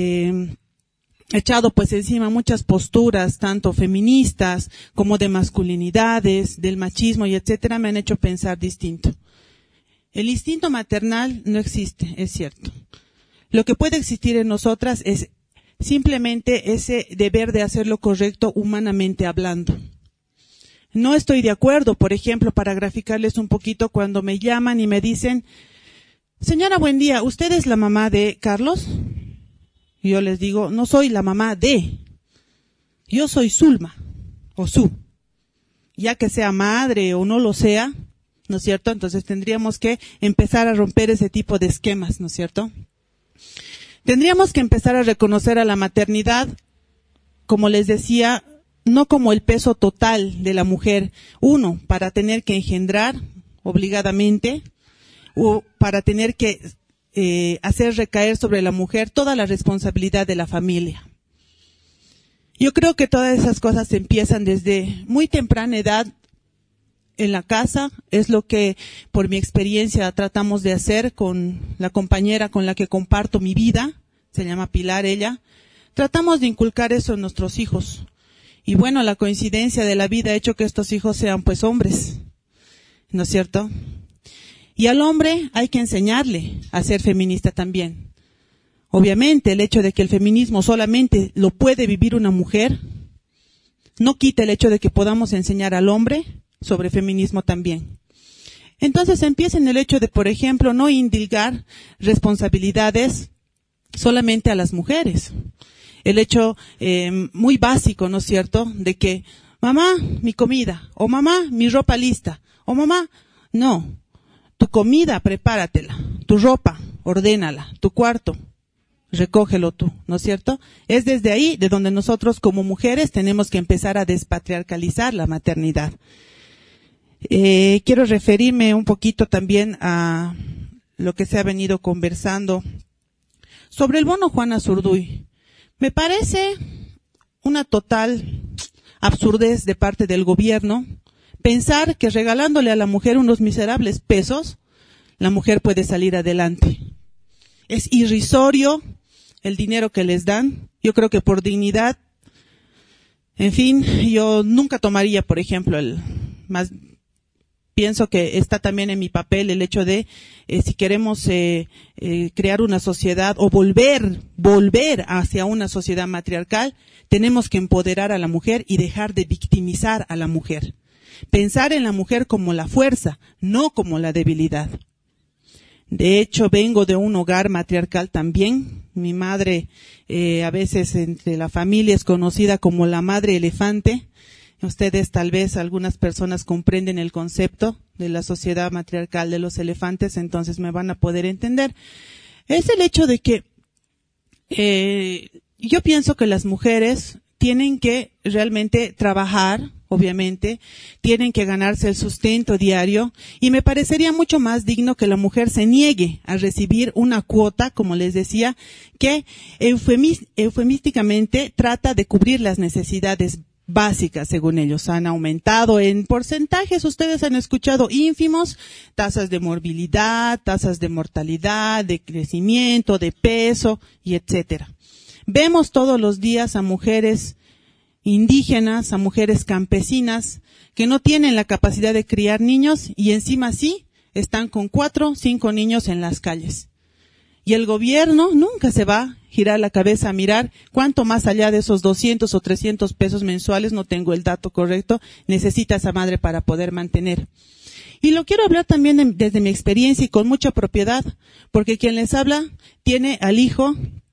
echado pues encima muchas posturas, tanto feministas como de masculinidades, del machismo y etcétera, me han hecho pensar distinto. El instinto maternal no existe, es cierto. Lo que puede existir en nosotras es simplemente ese deber de hacer lo correcto humanamente hablando. No estoy de acuerdo, por ejemplo, para graficarles un poquito, cuando me llaman y me dicen, señora, buen día, ¿usted es la mamá de Carlos? Y yo les digo, no soy la mamá de, yo soy Zulma, o Su. Ya que sea madre o no lo sea, ¿no es cierto? Entonces tendríamos que empezar a romper ese tipo de esquemas, ¿no es cierto? Tendríamos que empezar a reconocer a la maternidad, como les decía, no como el peso total de la mujer, uno, para tener que engendrar obligadamente, o para tener que hacer recaer sobre la mujer toda la responsabilidad de la familia. Yo creo que todas esas cosas empiezan desde muy temprana edad en la casa. Es lo que por mi experiencia tratamos de hacer con la compañera con la que comparto mi vida, se llama Pilar ella. Tratamos de inculcar eso en nuestros hijos. Y bueno, la coincidencia de la vida ha hecho que estos hijos sean pues hombres, ¿no es cierto? Y al hombre hay que enseñarle a ser feminista también. Obviamente el hecho de que el feminismo solamente lo puede vivir una mujer no quita el hecho de que podamos enseñar al hombre sobre feminismo también. Entonces empieza en el hecho de, por ejemplo, no indilgar responsabilidades solamente a las mujeres. El hecho muy básico, ¿no es cierto?, de que mamá, mi comida, o mamá, mi ropa lista, o mamá, no, tu comida, prepáratela, tu ropa, ordénala, tu cuarto, recógelo tú, ¿no es cierto? Es desde ahí de donde nosotros como mujeres tenemos que empezar a despatriarcalizar la maternidad. Quiero referirme un poquito también a lo que se ha venido conversando sobre el bono Juana Zurduy. Me parece una total absurdez de parte del gobierno pensar que regalándole a la mujer unos miserables pesos, la mujer puede salir adelante. Es irrisorio el dinero que les dan. Yo creo que por dignidad, en fin, yo nunca tomaría, por ejemplo, pienso que está también en mi papel el hecho de, si queremos crear una sociedad o volver hacia una sociedad matriarcal, tenemos que empoderar a la mujer y dejar de victimizar a la mujer. Pensar en la mujer como la fuerza, no como la debilidad. De hecho, vengo de un hogar matriarcal también. Mi madre, a veces entre la familia es conocida como la madre elefante. Ustedes, tal vez, algunas personas comprenden el concepto de la sociedad matriarcal de los elefantes, entonces me van a poder entender. Es el hecho de que yo pienso que las mujeres tienen que realmente trabajar, obviamente, tienen que ganarse el sustento diario, y me parecería mucho más digno que la mujer se niegue a recibir una cuota, como les decía, que eufemísticamente trata de cubrir las necesidades básicas, según ellos. Han aumentado en porcentajes, ustedes han escuchado, ínfimos, tasas de morbilidad, tasas de mortalidad, de crecimiento, de peso, y etcétera. Vemos todos los días a mujeres indígenas, a mujeres campesinas, que no tienen la capacidad de criar niños, y encima sí, están con 4 o 5 niños en las calles. Y el gobierno nunca se va a girar la cabeza a mirar cuánto más allá de esos 200 o 300 pesos mensuales, no tengo el dato correcto, necesita esa madre para poder mantener. Y lo quiero hablar también desde mi experiencia y con mucha propiedad, porque quien les habla tiene al hijo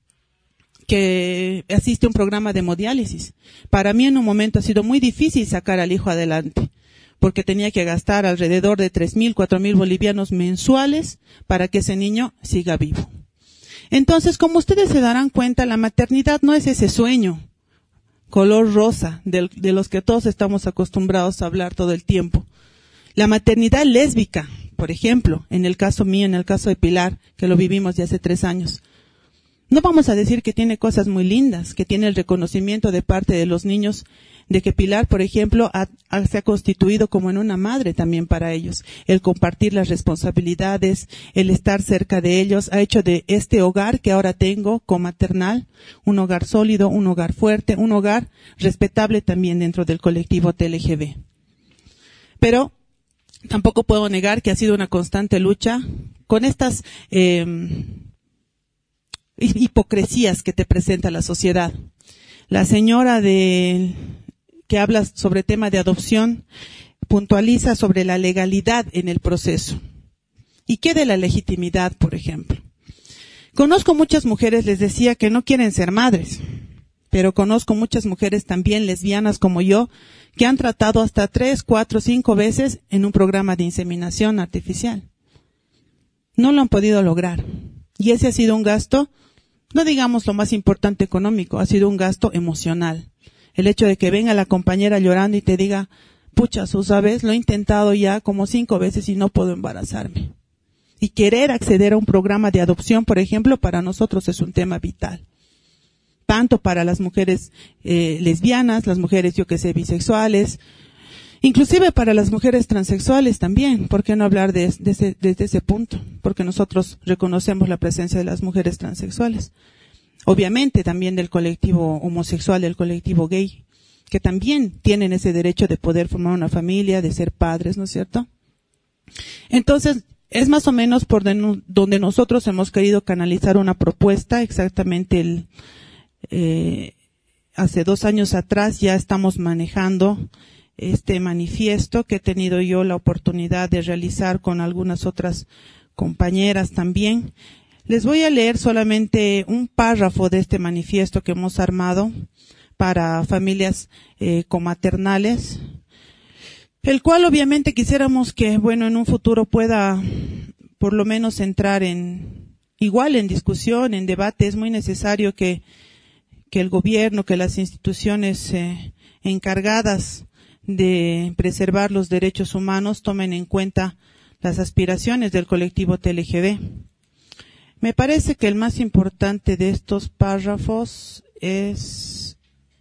que asiste a un programa de hemodiálisis. Para mí en un momento ha sido muy difícil sacar al hijo adelante, porque tenía que gastar alrededor de 3,000, 4,000 bolivianos mensuales para que ese niño siga vivo. Entonces, como ustedes se darán cuenta, la maternidad no es ese sueño color rosa de los que todos estamos acostumbrados a hablar todo el tiempo. La maternidad lésbica, por ejemplo, en el caso mío, en el caso de Pilar, que lo vivimos ya hace 3 años, no vamos a decir que tiene cosas muy lindas, que tiene el reconocimiento de parte de los niños, de que Pilar, por ejemplo, se ha constituido como en una madre también para ellos. El compartir las responsabilidades, el estar cerca de ellos, ha hecho de este hogar que ahora tengo comaternal un hogar sólido, un hogar fuerte, un hogar respetable también dentro del colectivo TLGB. Pero tampoco puedo negar que ha sido una constante lucha con estas hipocresías que te presenta la sociedad. La señora que habla sobre tema de adopción puntualiza sobre la legalidad en el proceso. ¿Y qué de la legitimidad, por ejemplo? Conozco muchas mujeres, les decía, que no quieren ser madres, pero conozco muchas mujeres también lesbianas como yo, que han tratado hasta 3, 4, 5 veces en un programa de inseminación artificial. No lo han podido lograr. Y ese ha sido un gasto, no digamos lo más importante económico, ha sido un gasto emocional. El hecho de que venga la compañera llorando y te diga, pucha, tú sabes, lo he intentado ya como 5 veces y no puedo embarazarme. Y querer acceder a un programa de adopción, por ejemplo, para nosotros es un tema vital. Tanto para las mujeres lesbianas, las mujeres, bisexuales, inclusive para las mujeres transexuales también. ¿Por qué no hablar desde ese punto? Porque nosotros reconocemos la presencia de las mujeres transexuales. Obviamente también del colectivo homosexual, del colectivo gay, que también tienen ese derecho de poder formar una familia, de ser padres, ¿no es cierto? Entonces, es más o menos por donde nosotros hemos querido canalizar una propuesta. Exactamente hace 2 años atrás ya estamos manejando este manifiesto que he tenido yo la oportunidad de realizar con algunas otras compañeras también. Les voy a leer solamente un párrafo de este manifiesto que hemos armado para familias comaternales, el cual obviamente quisiéramos que, en un futuro pueda por lo menos entrar en discusión, en debate. Es muy necesario que el gobierno, que las instituciones encargadas de preservar los derechos humanos tomen en cuenta las aspiraciones del colectivo TLGB. Me parece que el más importante de estos párrafos es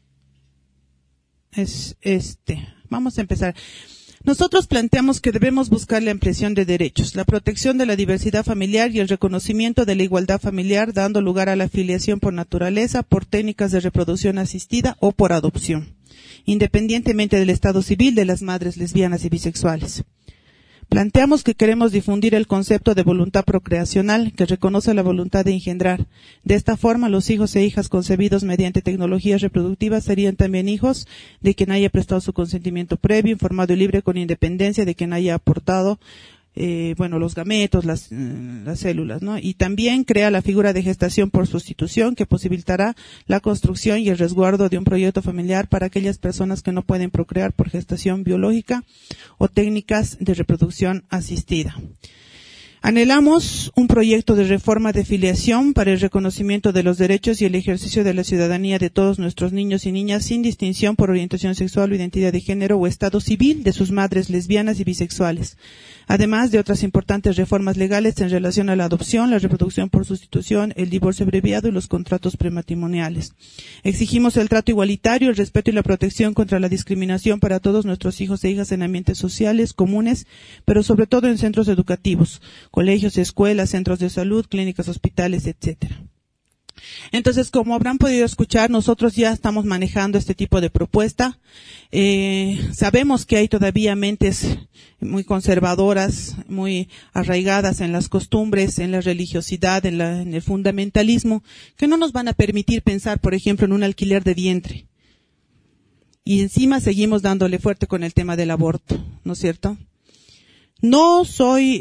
este. Vamos a empezar. Nosotros planteamos que debemos buscar la ampliación de derechos, la protección de la diversidad familiar y el reconocimiento de la igualdad familiar, dando lugar a la filiación por naturaleza, por técnicas de reproducción asistida o por adopción, independientemente del estado civil de las madres lesbianas y bisexuales. Planteamos que queremos difundir el concepto de voluntad procreacional, que reconoce la voluntad de engendrar. De esta forma, los hijos e hijas concebidos mediante tecnologías reproductivas serían también hijos de quien haya prestado su consentimiento previo, informado y libre con independencia de quien haya aportado los gametos, las células, ¿no? Y también crea la figura de gestación por sustitución, que posibilitará la construcción y el resguardo de un proyecto familiar para aquellas personas que no pueden procrear por gestación biológica o técnicas de reproducción asistida. Anhelamos un proyecto de reforma de filiación para el reconocimiento de los derechos y el ejercicio de la ciudadanía de todos nuestros niños y niñas sin distinción por orientación sexual o identidad de género o estado civil de sus madres lesbianas y bisexuales, además de otras importantes reformas legales en relación a la adopción, la reproducción por sustitución, el divorcio abreviado y los contratos prematrimoniales. Exigimos el trato igualitario, el respeto y la protección contra la discriminación para todos nuestros hijos e hijas en ambientes sociales, comunes, pero sobre todo en centros educativos, colegios, escuelas, centros de salud, clínicas, hospitales, etcétera. Entonces, como habrán podido escuchar, nosotros ya estamos manejando este tipo de propuesta. Sabemos que hay todavía mentes muy conservadoras, muy arraigadas en las costumbres, en la religiosidad, en el fundamentalismo, que no nos van a permitir pensar, por ejemplo, en un alquiler de vientre. Y encima seguimos dándole fuerte con el tema del aborto, ¿no es cierto? Soy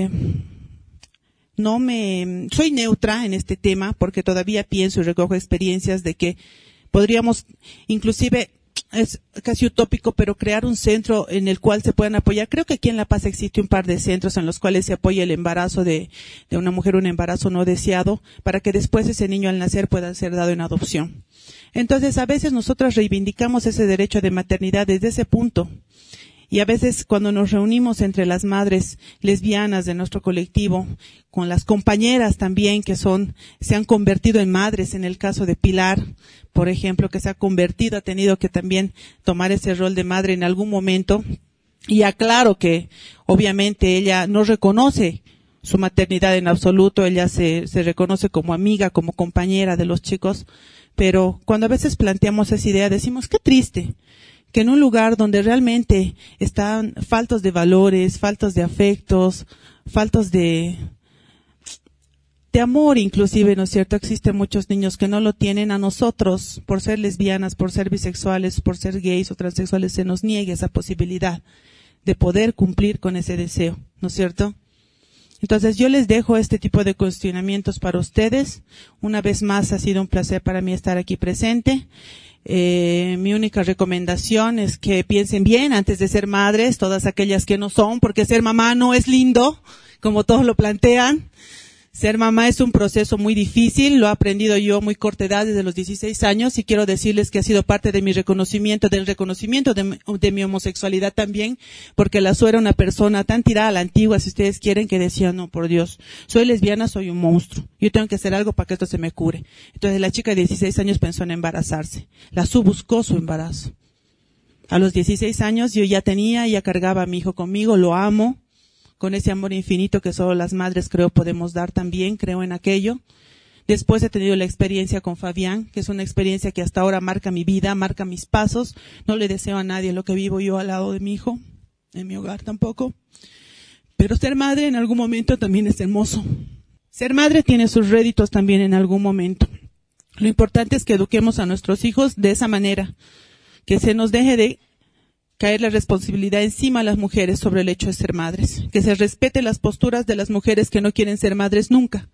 neutra en este tema porque todavía pienso y recojo experiencias de que podríamos, inclusive, es casi utópico, pero crear un centro en el cual se puedan apoyar. Creo que aquí en La Paz existe un par de centros en los cuales se apoya el embarazo de una mujer, un embarazo no deseado, para que después ese niño al nacer pueda ser dado en adopción. Entonces, a veces nosotras reivindicamos ese derecho de maternidad desde ese punto. Y a veces cuando nos reunimos entre las madres lesbianas de nuestro colectivo, con las compañeras también que se han convertido en madres, en el caso de Pilar, por ejemplo, que se ha convertido, ha tenido que también tomar ese rol de madre en algún momento. Y aclaro que obviamente ella no reconoce su maternidad en absoluto, ella se reconoce como amiga, como compañera de los chicos, pero cuando a veces planteamos esa idea decimos, qué triste que en un lugar donde realmente están faltos de valores, faltos de afectos, faltos de amor inclusive, ¿no es cierto? Existen muchos niños que no lo tienen. A nosotros, por ser lesbianas, por ser bisexuales, por ser gays o transexuales, se nos niegue esa posibilidad de poder cumplir con ese deseo, ¿no es cierto? Entonces yo les dejo este tipo de cuestionamientos para ustedes. Una vez más ha sido un placer para mí estar aquí presente. Mi única recomendación es que piensen bien antes de ser madres, todas aquellas que no son, porque ser mamá no es lindo, como todos lo plantean. Ser mamá es un proceso muy difícil, lo he aprendido yo muy corta edad, desde los 16 años, y quiero decirles que ha sido parte de mi reconocimiento, del reconocimiento de mi homosexualidad también, porque la Sue era una persona tan tirada a la antigua, si ustedes quieren, que decía, no, por Dios, soy lesbiana, soy un monstruo, yo tengo que hacer algo para que esto se me cure. Entonces la chica de 16 años pensó en embarazarse. La Sue buscó su embarazo. A los 16 años yo ya cargaba a mi hijo conmigo, lo amo, con ese amor infinito que solo las madres creo podemos dar también, creo en aquello. Después he tenido la experiencia con Fabián, que es una experiencia que hasta ahora marca mi vida, marca mis pasos. No le deseo a nadie lo que vivo yo al lado de mi hijo, en mi hogar tampoco. Pero ser madre en algún momento también es hermoso. Ser madre tiene sus réditos también en algún momento. Lo importante es que eduquemos a nuestros hijos de esa manera, que se nos deje de caer la responsabilidad encima a las mujeres sobre el hecho de ser madres, que se respete las posturas de las mujeres que no quieren ser madres nunca,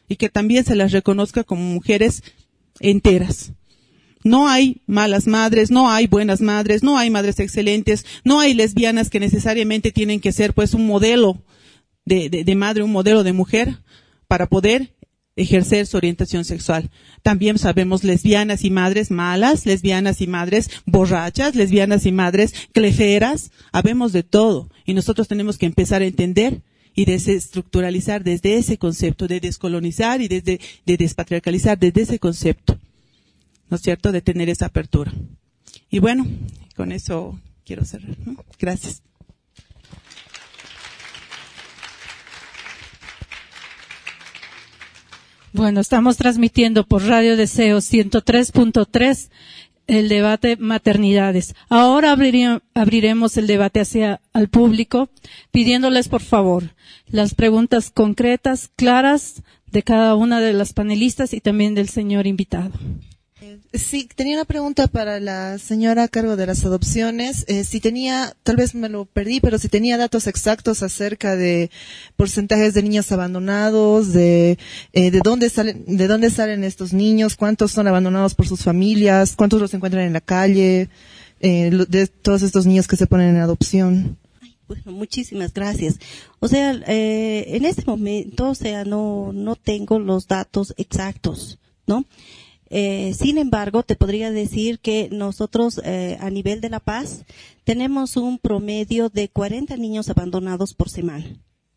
y que también se las reconozca como mujeres enteras. No hay malas madres, no hay buenas madres, no hay madres excelentes, no hay lesbianas que necesariamente tienen que ser pues un modelo de madre, un modelo de mujer para poder ejercer su orientación sexual. También sabemos lesbianas y madres malas, lesbianas y madres borrachas, lesbianas y madres cleferas, habemos de todo. Y nosotros tenemos que empezar a entender y desestructuralizar desde ese concepto, de descolonizar y de despatriarcalizar desde ese concepto, ¿no es cierto?, de tener esa apertura. Y bueno, con eso quiero cerrar, ¿no? Gracias. Bueno, estamos transmitiendo por Radio Deseo 103.3 el debate maternidades. Ahora abriremos el debate al público, pidiéndoles por favor las preguntas concretas, claras de cada una de las panelistas y también del señor invitado. Sí, tenía una pregunta para la señora a cargo de las adopciones. Si tenía, tal vez me lo perdí, pero si tenía datos exactos acerca de porcentajes de niños abandonados, de dónde salen estos niños, cuántos son abandonados por sus familias, cuántos los encuentran en la calle, de todos estos niños que se ponen en adopción. Bueno, muchísimas gracias. O sea, en este momento, o sea, no tengo los datos exactos, ¿no? Sin embargo, te podría decir que nosotros, a nivel de La Paz, tenemos un promedio de 40 niños abandonados por semana.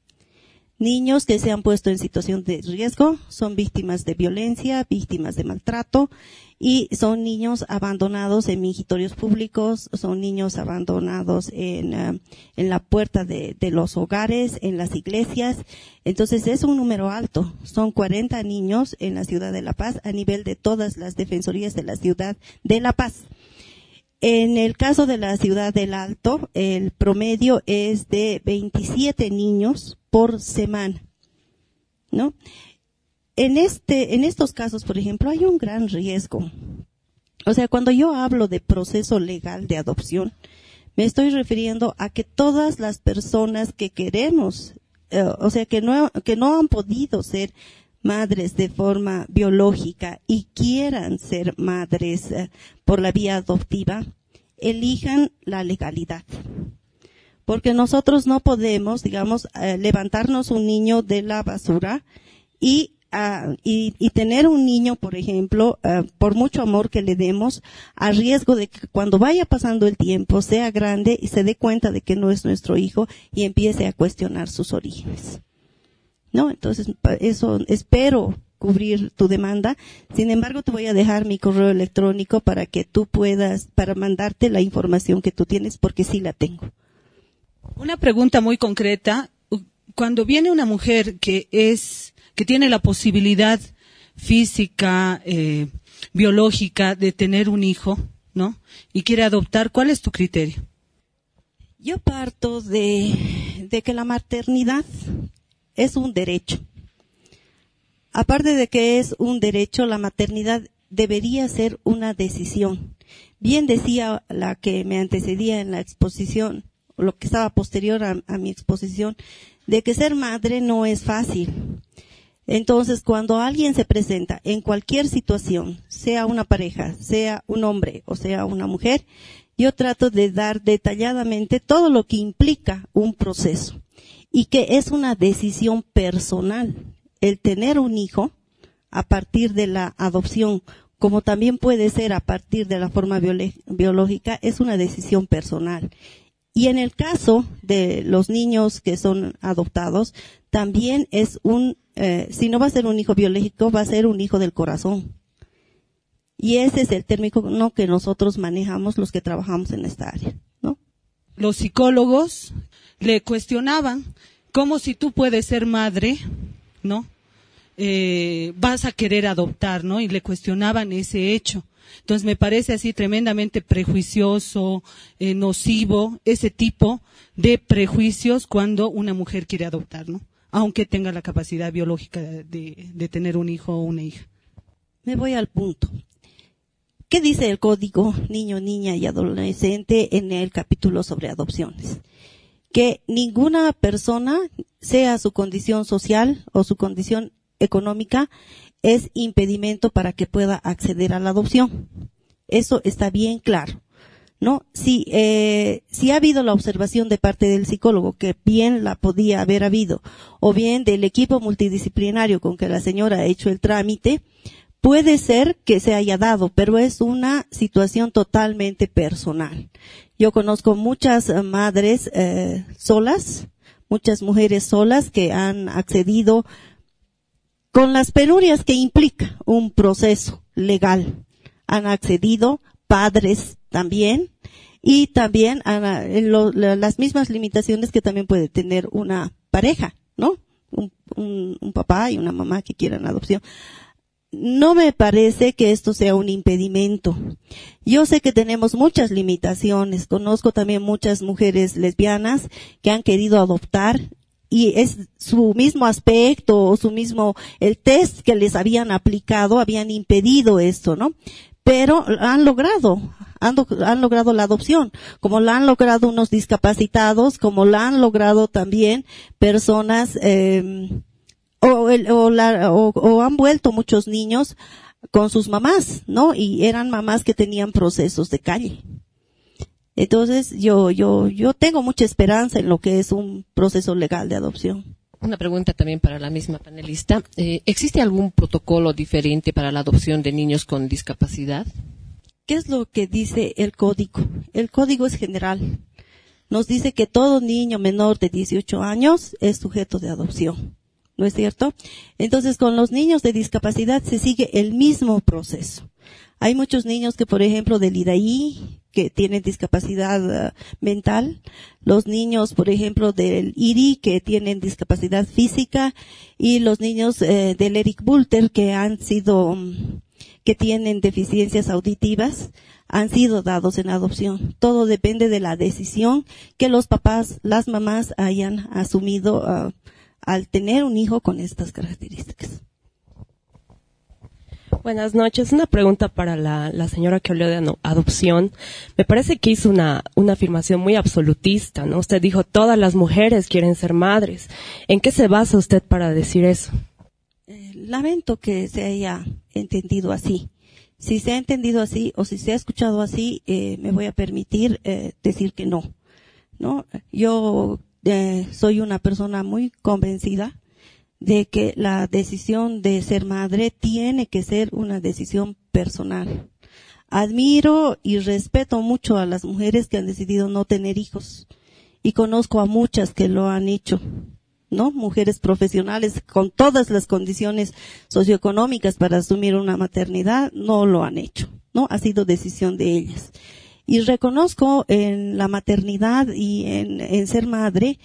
Niños que se han puesto en situación de riesgo, son víctimas de violencia, víctimas de maltrato, y son niños abandonados en mingitorios públicos, son niños abandonados en la puerta de los hogares, en las iglesias. Entonces es un número alto. Son 40 niños en la ciudad de La Paz a nivel de todas las defensorías de la ciudad de La Paz. En el caso de la ciudad del Alto, el promedio es de 27 niños por semana, ¿no? En estos casos, por ejemplo, hay un gran riesgo. O sea, cuando yo hablo de proceso legal de adopción, me estoy refiriendo a que todas las personas que queremos, o sea, que no han podido ser madres de forma biológica y quieran ser madres por la vía adoptiva, elijan la legalidad. Porque nosotros no podemos, digamos, levantarnos un niño de la basura y tener un niño, por ejemplo, por mucho amor que le demos, a riesgo de que cuando vaya pasando el tiempo sea grande y se dé cuenta de que no es nuestro hijo y empiece a cuestionar sus orígenes. ¿No? Entonces, eso espero cubrir tu demanda. Sin embargo, te voy a dejar mi correo electrónico para que tú puedas, para mandarte la información que tú tienes, porque sí la tengo. Una pregunta muy concreta. Cuando viene una mujer que tiene la posibilidad física, biológica de tener un hijo, ¿no? Y quiere adoptar, ¿cuál es tu criterio? Yo parto de que la maternidad es un derecho. Aparte de que es un derecho, la maternidad debería ser una decisión. Bien decía la que me antecedía en la exposición, lo que estaba posterior a mi exposición, de que ser madre no es fácil. Entonces, cuando alguien se presenta en cualquier situación, sea una pareja, sea un hombre o sea una mujer, yo trato de dar detalladamente todo lo que implica un proceso y que es una decisión personal. El tener un hijo a partir de la adopción, como también puede ser a partir de la forma biológica, es una decisión personal. Y en el caso de los niños que son adoptados, también es si no va a ser un hijo biológico, va a ser un hijo del corazón. Y ese es el término que nosotros manejamos los que trabajamos en esta área, ¿no? Los psicólogos le cuestionaban cómo si tú puedes ser madre, ¿no? Vas a querer adoptar, ¿no? Y le cuestionaban ese hecho. Entonces me parece así tremendamente prejuicioso, nocivo, ese tipo de prejuicios cuando una mujer quiere adoptar, ¿no? Aunque tenga la capacidad biológica de tener un hijo o una hija. Me voy al punto. ¿Qué dice el Código Niño, Niña y Adolescente en el capítulo sobre adopciones? Que ninguna persona, sea su condición social o su condición económica es impedimento para que pueda acceder a la adopción. Eso está bien claro, ¿no? Si ha habido la observación de parte del psicólogo, que bien la podía haber habido, o bien del equipo multidisciplinario con que la señora ha hecho el trámite, puede ser que se haya dado, pero es una situación totalmente personal. Yo conozco muchas madres solas, muchas mujeres solas que han accedido con las penurias que implica un proceso legal. Han accedido padres también, y también las mismas limitaciones que también puede tener una pareja, ¿no? Un papá y una mamá que quieran adopción. No me parece que esto sea un impedimento. Yo sé que tenemos muchas limitaciones. Conozco también muchas mujeres lesbianas que han querido adoptar y es su mismo aspecto o el test que les habían aplicado habían impedido esto, ¿no? Pero han logrado la adopción, como la han logrado unos discapacitados, como la han logrado también personas, o han vuelto muchos niños con sus mamás, ¿no? Y eran mamás que tenían procesos de calle. Entonces, yo tengo mucha esperanza en lo que es un proceso legal de adopción. Una pregunta también para la misma panelista. ¿Existe algún protocolo diferente para la adopción de niños con discapacidad? ¿Qué es lo que dice el código? El código es general. Nos dice que todo niño menor de 18 años es sujeto de adopción. ¿No es cierto? Entonces, con los niños de discapacidad se sigue el mismo proceso. Hay muchos niños que, por ejemplo, del IDAI, que tienen discapacidad mental, los niños, por ejemplo, del IRI, que tienen discapacidad física, y los niños del Eric Bulter, que tienen deficiencias auditivas, han sido dados en adopción. Todo depende de la decisión que los papás, las mamás hayan asumido al tener un hijo con estas características. Buenas noches. Una pregunta para la señora que habló de adopción. Me parece que hizo una afirmación muy absolutista, ¿no? Usted dijo, todas las mujeres quieren ser madres. ¿En qué se basa usted para decir eso? Lamento que se haya entendido así. Si se ha entendido así o si se ha escuchado así, me voy a permitir decir que no. ¿No? Yo soy una persona muy convencida de que la decisión de ser madre tiene que ser una decisión personal. Admiro y respeto mucho a las mujeres que han decidido no tener hijos y conozco a muchas que lo han hecho, ¿no? Mujeres profesionales con todas las condiciones socioeconómicas para asumir una maternidad no lo han hecho, ¿no? Ha sido decisión de ellas. Y reconozco en la maternidad y en ser madre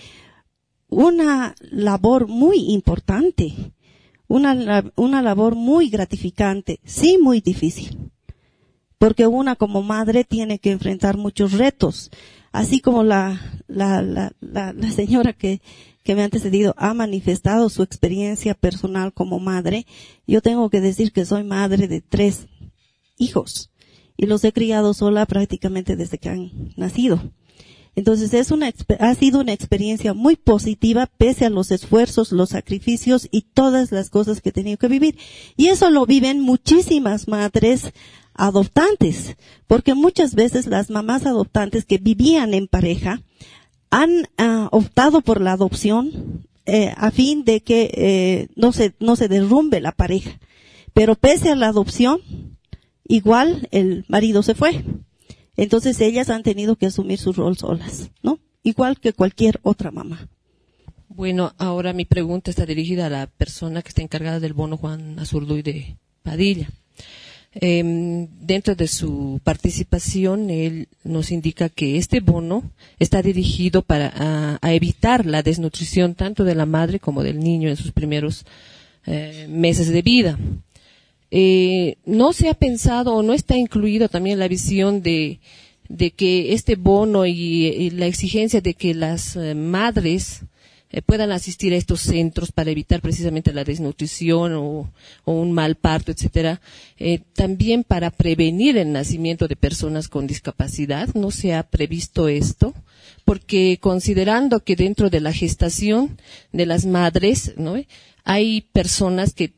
una labor muy importante, una labor muy gratificante, sí muy difícil, porque una como madre tiene que enfrentar muchos retos, así como la señora que me ha antecedido ha manifestado su experiencia personal como madre. Yo tengo que decir que soy madre de 3 hijos y los he criado sola prácticamente desde que han nacido. Entonces ha sido una experiencia muy positiva pese a los esfuerzos, los sacrificios y todas las cosas que he tenido que vivir. Y eso lo viven muchísimas madres adoptantes, porque muchas veces las mamás adoptantes que vivían en pareja han optado por la adopción a fin de que no se derrumbe la pareja. Pero pese a la adopción, igual el marido se fue. Entonces ellas han tenido que asumir su rol solas, ¿no? Igual que cualquier otra mamá. Bueno, ahora mi pregunta está dirigida a la persona que está encargada del bono Juan Azurduy de Padilla. Dentro de su participación, él nos indica que este bono está dirigido para a evitar la desnutrición tanto de la madre como del niño en sus primeros meses de vida. No se ha pensado o no está incluido también la visión de que este bono y la exigencia de que las madres puedan asistir a estos centros para evitar precisamente la desnutrición o un mal parto, etcétera, también para prevenir el nacimiento de personas con discapacidad. ¿No se ha previsto esto? Porque considerando que dentro de la gestación de las madres, ¿no?, hay personas que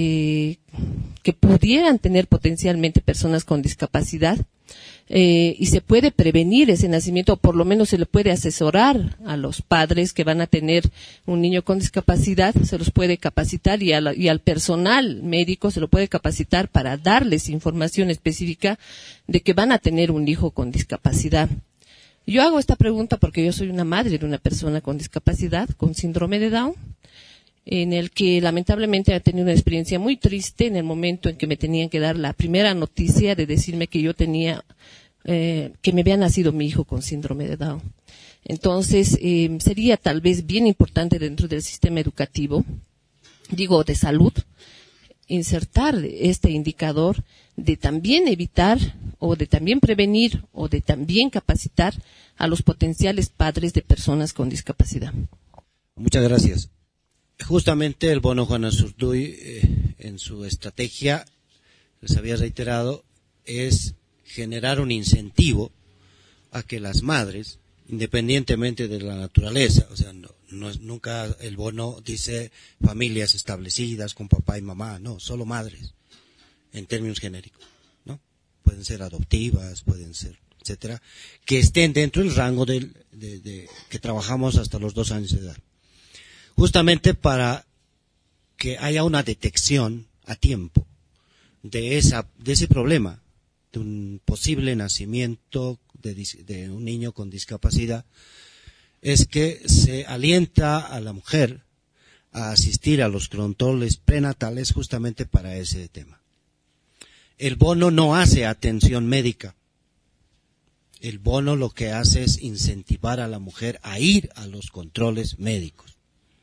pudieran tener potencialmente personas con discapacidad, y se puede prevenir ese nacimiento, o por lo menos se le puede asesorar a los padres que van a tener un niño con discapacidad, se los puede capacitar, y al personal médico se lo puede capacitar para darles información específica de que van a tener un hijo con discapacidad. Yo hago esta pregunta porque yo soy una madre de una persona con discapacidad, con síndrome de Down, en el que lamentablemente he tenido una experiencia muy triste en el momento en que me tenían que dar la primera noticia de decirme que yo tenía, que me había nacido mi hijo con síndrome de Down. Entonces, sería tal vez bien importante dentro del sistema educativo, digo, de salud, insertar este indicador de también evitar, o de también prevenir, o de también capacitar a los potenciales padres de personas con discapacidad. Muchas gracias. Justamente el bono Juana Zurduy, en su estrategia, les había reiterado, es generar un incentivo a que las madres, independientemente de la naturaleza, o sea, nunca el bono dice familias establecidas con papá y mamá, no, solo madres, en términos genéricos, ¿no? Pueden ser adoptivas, pueden ser, etcétera, que estén dentro del rango de que trabajamos hasta los 2 años de edad. Justamente para que haya una detección a tiempo de ese problema, de un posible nacimiento de un niño con discapacidad, es que se alienta a la mujer a asistir a los controles prenatales justamente para ese tema. El bono no hace atención médica. El bono lo que hace es incentivar a la mujer a ir a los controles médicos.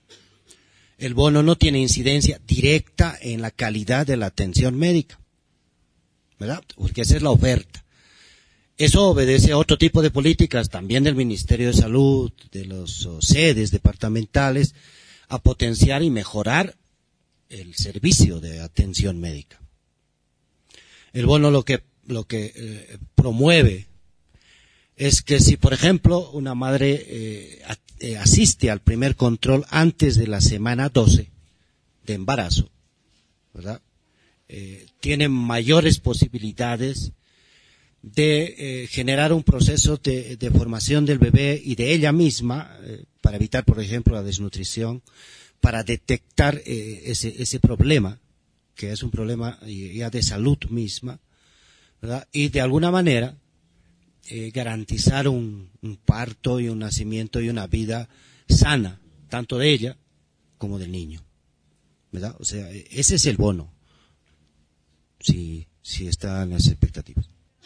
El bono no tiene incidencia directa en la calidad de la atención médica, ¿verdad? Porque esa es la oferta. Eso obedece a otro tipo de políticas, también del Ministerio de Salud, de las sedes departamentales, a potenciar y mejorar el servicio de atención médica. El bono lo que promueve es que si, por ejemplo, una madre asiste al primer control antes de la semana 12 de embarazo, ¿verdad? Tiene mayores posibilidades de generar un proceso de formación del bebé y de ella misma, para evitar, por ejemplo, la desnutrición, para detectar ese problema, que es un problema ya de salud misma, ¿verdad? Y de alguna manera garantizar un parto y un nacimiento y una vida sana, tanto de ella como del niño, ¿verdad? O sea, ese es el bono, si están las expectativas.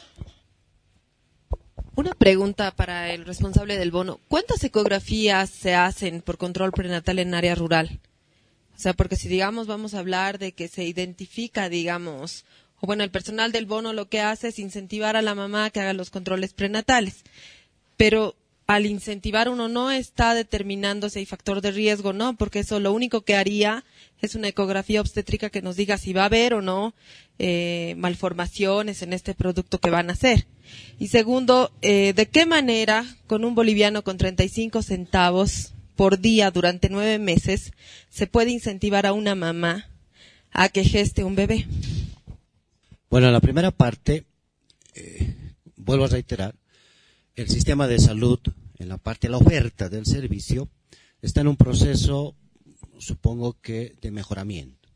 Una pregunta para el responsable del bono. ¿Cuántas ecografías se hacen por control prenatal en área rural? O sea, porque si, digamos, vamos a hablar de que se identifica, digamos, o bueno, el personal del bono lo que hace es incentivar a la mamá a que haga los controles prenatales. Pero al incentivar uno no está determinando si hay factor de riesgo, ¿no? Porque eso lo único que haría es una ecografía obstétrica que nos diga si va a haber o no malformaciones en este producto que van a hacer. Y segundo, ¿de qué manera con un boliviano con 35 centavos por día durante 9 meses se puede incentivar a una mamá a que geste un bebé? Bueno, en la primera parte, vuelvo a reiterar, el sistema de salud, en la parte de la oferta del servicio, está en un proceso, supongo que, de mejoramiento.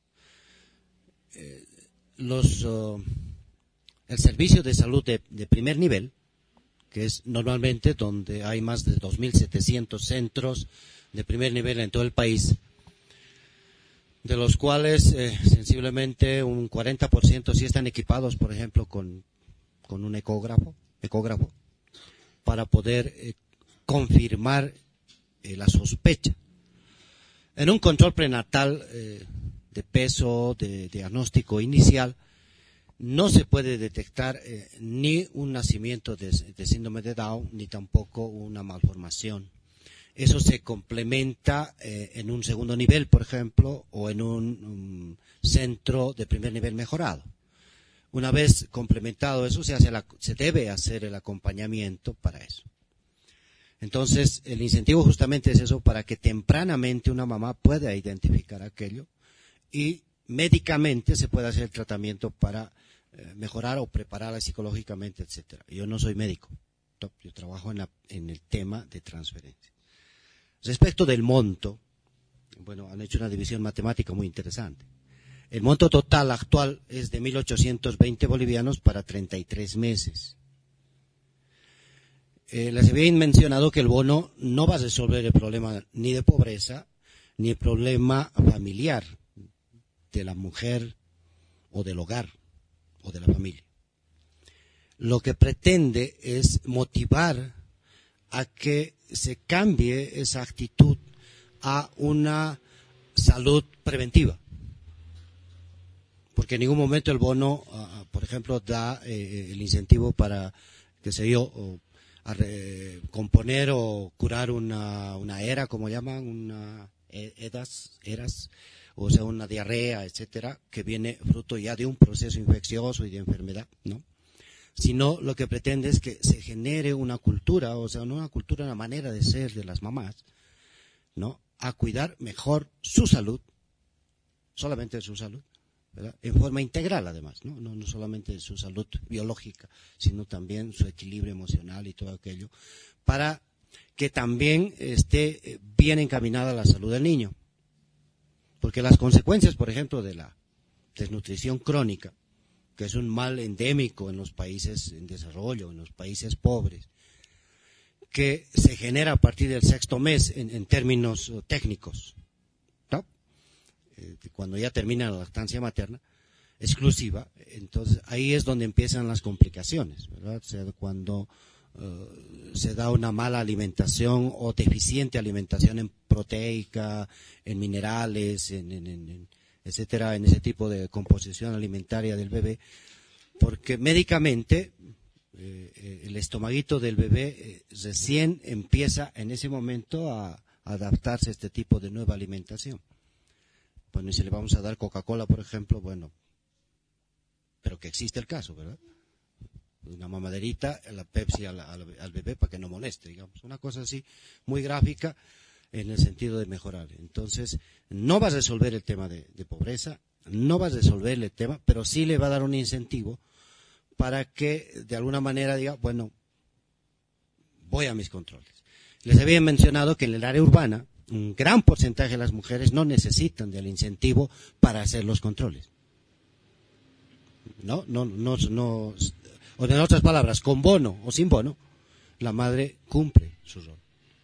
El servicio de salud de primer nivel, que es normalmente donde hay más de 2.700 centros de primer nivel en todo el país, de los cuales sensiblemente un 40% sí están equipados, por ejemplo, con un ecógrafo, para poder confirmar la sospecha. En un control prenatal de peso, de diagnóstico inicial, no se puede detectar ni un nacimiento de síndrome de Down, ni tampoco una malformación. Eso se complementa en un segundo nivel, por ejemplo, o en un centro de primer nivel mejorado. Una vez complementado eso, se debe hacer el acompañamiento para eso. Entonces, el incentivo justamente es eso, para que tempranamente una mamá pueda identificar aquello y médicamente se pueda hacer el tratamiento para mejorar o prepararla psicológicamente, etcétera. Yo no soy médico, yo trabajo en el tema de transferencia. Respecto del monto, bueno, han hecho una división matemática muy interesante. El monto total actual es de 1.820 bolivianos para 33 meses. Les había mencionado que el bono no va a resolver el problema ni de pobreza, ni el problema familiar de la mujer o del hogar o de la familia. Lo que pretende es motivar a que se cambie esa actitud a una salud preventiva. Porque en ningún momento el bono, por ejemplo, da el incentivo para, qué sé yo, componer o curar una ERA, como llaman, una eras, o sea, una diarrea, etcétera, que viene fruto ya de un proceso infeccioso y de enfermedad, ¿no? Sino lo que pretende es que se genere una cultura, o sea, no una cultura, una manera de ser de las mamás, ¿no? A cuidar mejor su salud, solamente su salud, ¿verdad? En forma integral, además, ¿no? No solamente su salud biológica, sino también su equilibrio emocional y todo aquello, para que también esté bien encaminada la salud del niño. Porque las consecuencias, por ejemplo, de la desnutrición crónica, que es un mal endémico en los países en desarrollo, en los países pobres, que se genera a partir del 6º mes en términos técnicos, ¿no? Cuando ya termina la lactancia materna exclusiva, entonces ahí es donde empiezan las complicaciones, ¿verdad? O sea, cuando se da una mala alimentación o deficiente alimentación en proteica, en minerales, etcétera, en ese tipo de composición alimentaria del bebé, porque médicamente el estomaguito del bebé recién empieza en ese momento a adaptarse a este tipo de nueva alimentación. Bueno, y si le vamos a dar Coca-Cola, por ejemplo, bueno, pero que existe el caso, ¿verdad? Una mamaderita, la Pepsi al bebé para que no moleste, digamos. Una cosa así, muy gráfica en el sentido de mejorar. Entonces, no va a resolver el tema de pobreza, no va a resolver el tema, pero sí le va a dar un incentivo para que de alguna manera diga, bueno, voy a mis controles. Les había mencionado que en el área urbana, un gran porcentaje de las mujeres no necesitan del incentivo para hacer los controles. No, o en otras palabras, con bono o sin bono, la madre cumple su rol.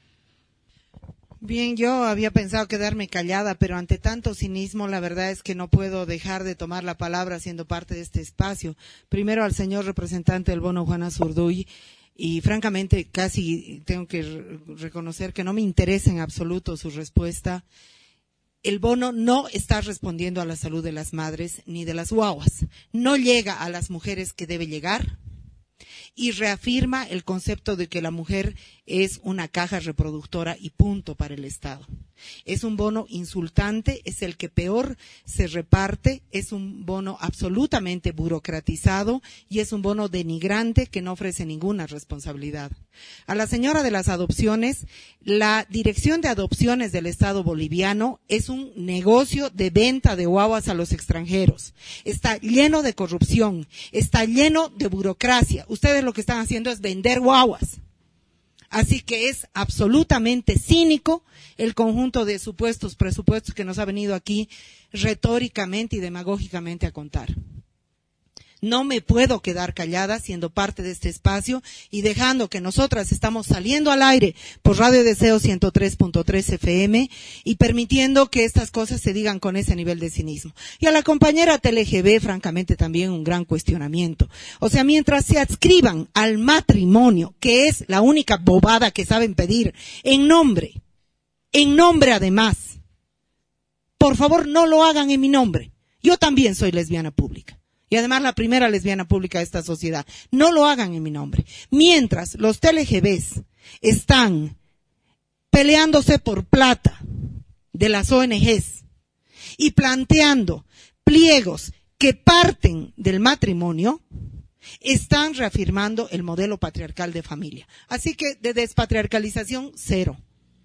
Bien, yo había pensado quedarme callada, pero ante tanto cinismo, la verdad es que no puedo dejar de tomar la palabra siendo parte de este espacio. Primero al señor representante del bono, Juana Zurduy, y francamente casi tengo que reconocer que no me interesa en absoluto su respuesta. El bono no está respondiendo a la salud de las madres ni de las guaguas. No llega a las mujeres que debe llegar y reafirma el concepto de que la mujer es una caja reproductora y punto para el Estado. Es un bono insultante, es el que peor se reparte, es un bono absolutamente burocratizado y es un bono denigrante que no ofrece ninguna responsabilidad. A la señora de las adopciones, la Dirección de Adopciones del Estado boliviano es un negocio de venta de guaguas a los extranjeros. Está lleno de corrupción, está lleno de burocracia. Ustedes lo que están haciendo es vender guaguas. Así que es absolutamente cínico el conjunto de supuestos presupuestos que nos ha venido aquí retóricamente y demagógicamente a contar. No me puedo quedar callada siendo parte de este espacio y dejando que nosotras estamos saliendo al aire por Radio Deseo 103.3 FM y permitiendo que estas cosas se digan con ese nivel de cinismo. Y a la compañera TLGB, francamente, también un gran cuestionamiento. O sea, mientras se adscriban al matrimonio, que es la única bobada que saben pedir, en nombre además, por favor no lo hagan en mi nombre. Yo también soy lesbiana pública. Y además la primera lesbiana pública de esta sociedad. No lo hagan en mi nombre. Mientras los TLGBs están peleándose por plata de las ONGs y planteando pliegos que parten del matrimonio, están reafirmando el modelo patriarcal de familia. Así que de despatriarcalización, cero.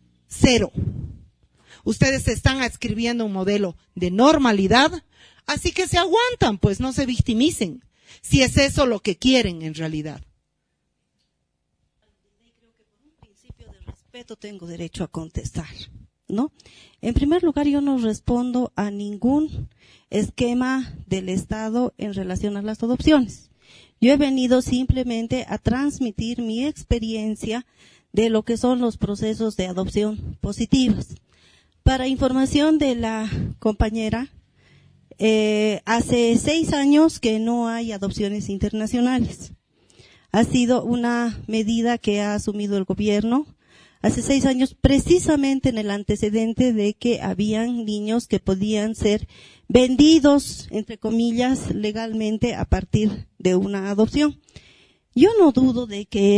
Ustedes están adscribiendo un modelo de normalidad, así que se aguantan, pues no se victimicen, si es eso lo que quieren en realidad. Creo que por un principio de respeto tengo derecho a contestar, ¿no? En primer lugar, yo no respondo a ningún esquema del Estado en relación a las adopciones. Yo he venido simplemente a transmitir mi experiencia de lo que son los procesos de adopción positivos. Para información de la compañera, hace 6 años que no hay adopciones internacionales. Ha sido una medida que ha asumido el gobierno hace 6 años, precisamente en el antecedente de que habían niños que podían ser vendidos, entre comillas, legalmente a partir de una adopción. Yo no dudo de que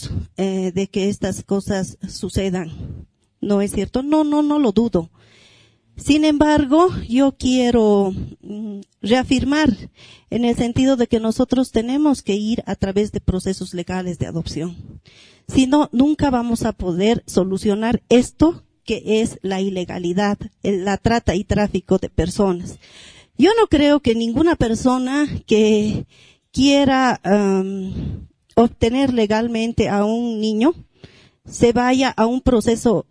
estas cosas sucedan. ¿No es cierto? No lo dudo. Sin embargo, yo quiero reafirmar en el sentido de que nosotros tenemos que ir a través de procesos legales de adopción. Si no, nunca vamos a poder solucionar esto que es la ilegalidad, la trata y tráfico de personas. Yo no creo que ninguna persona que quiera obtener legalmente a un niño se vaya a un proceso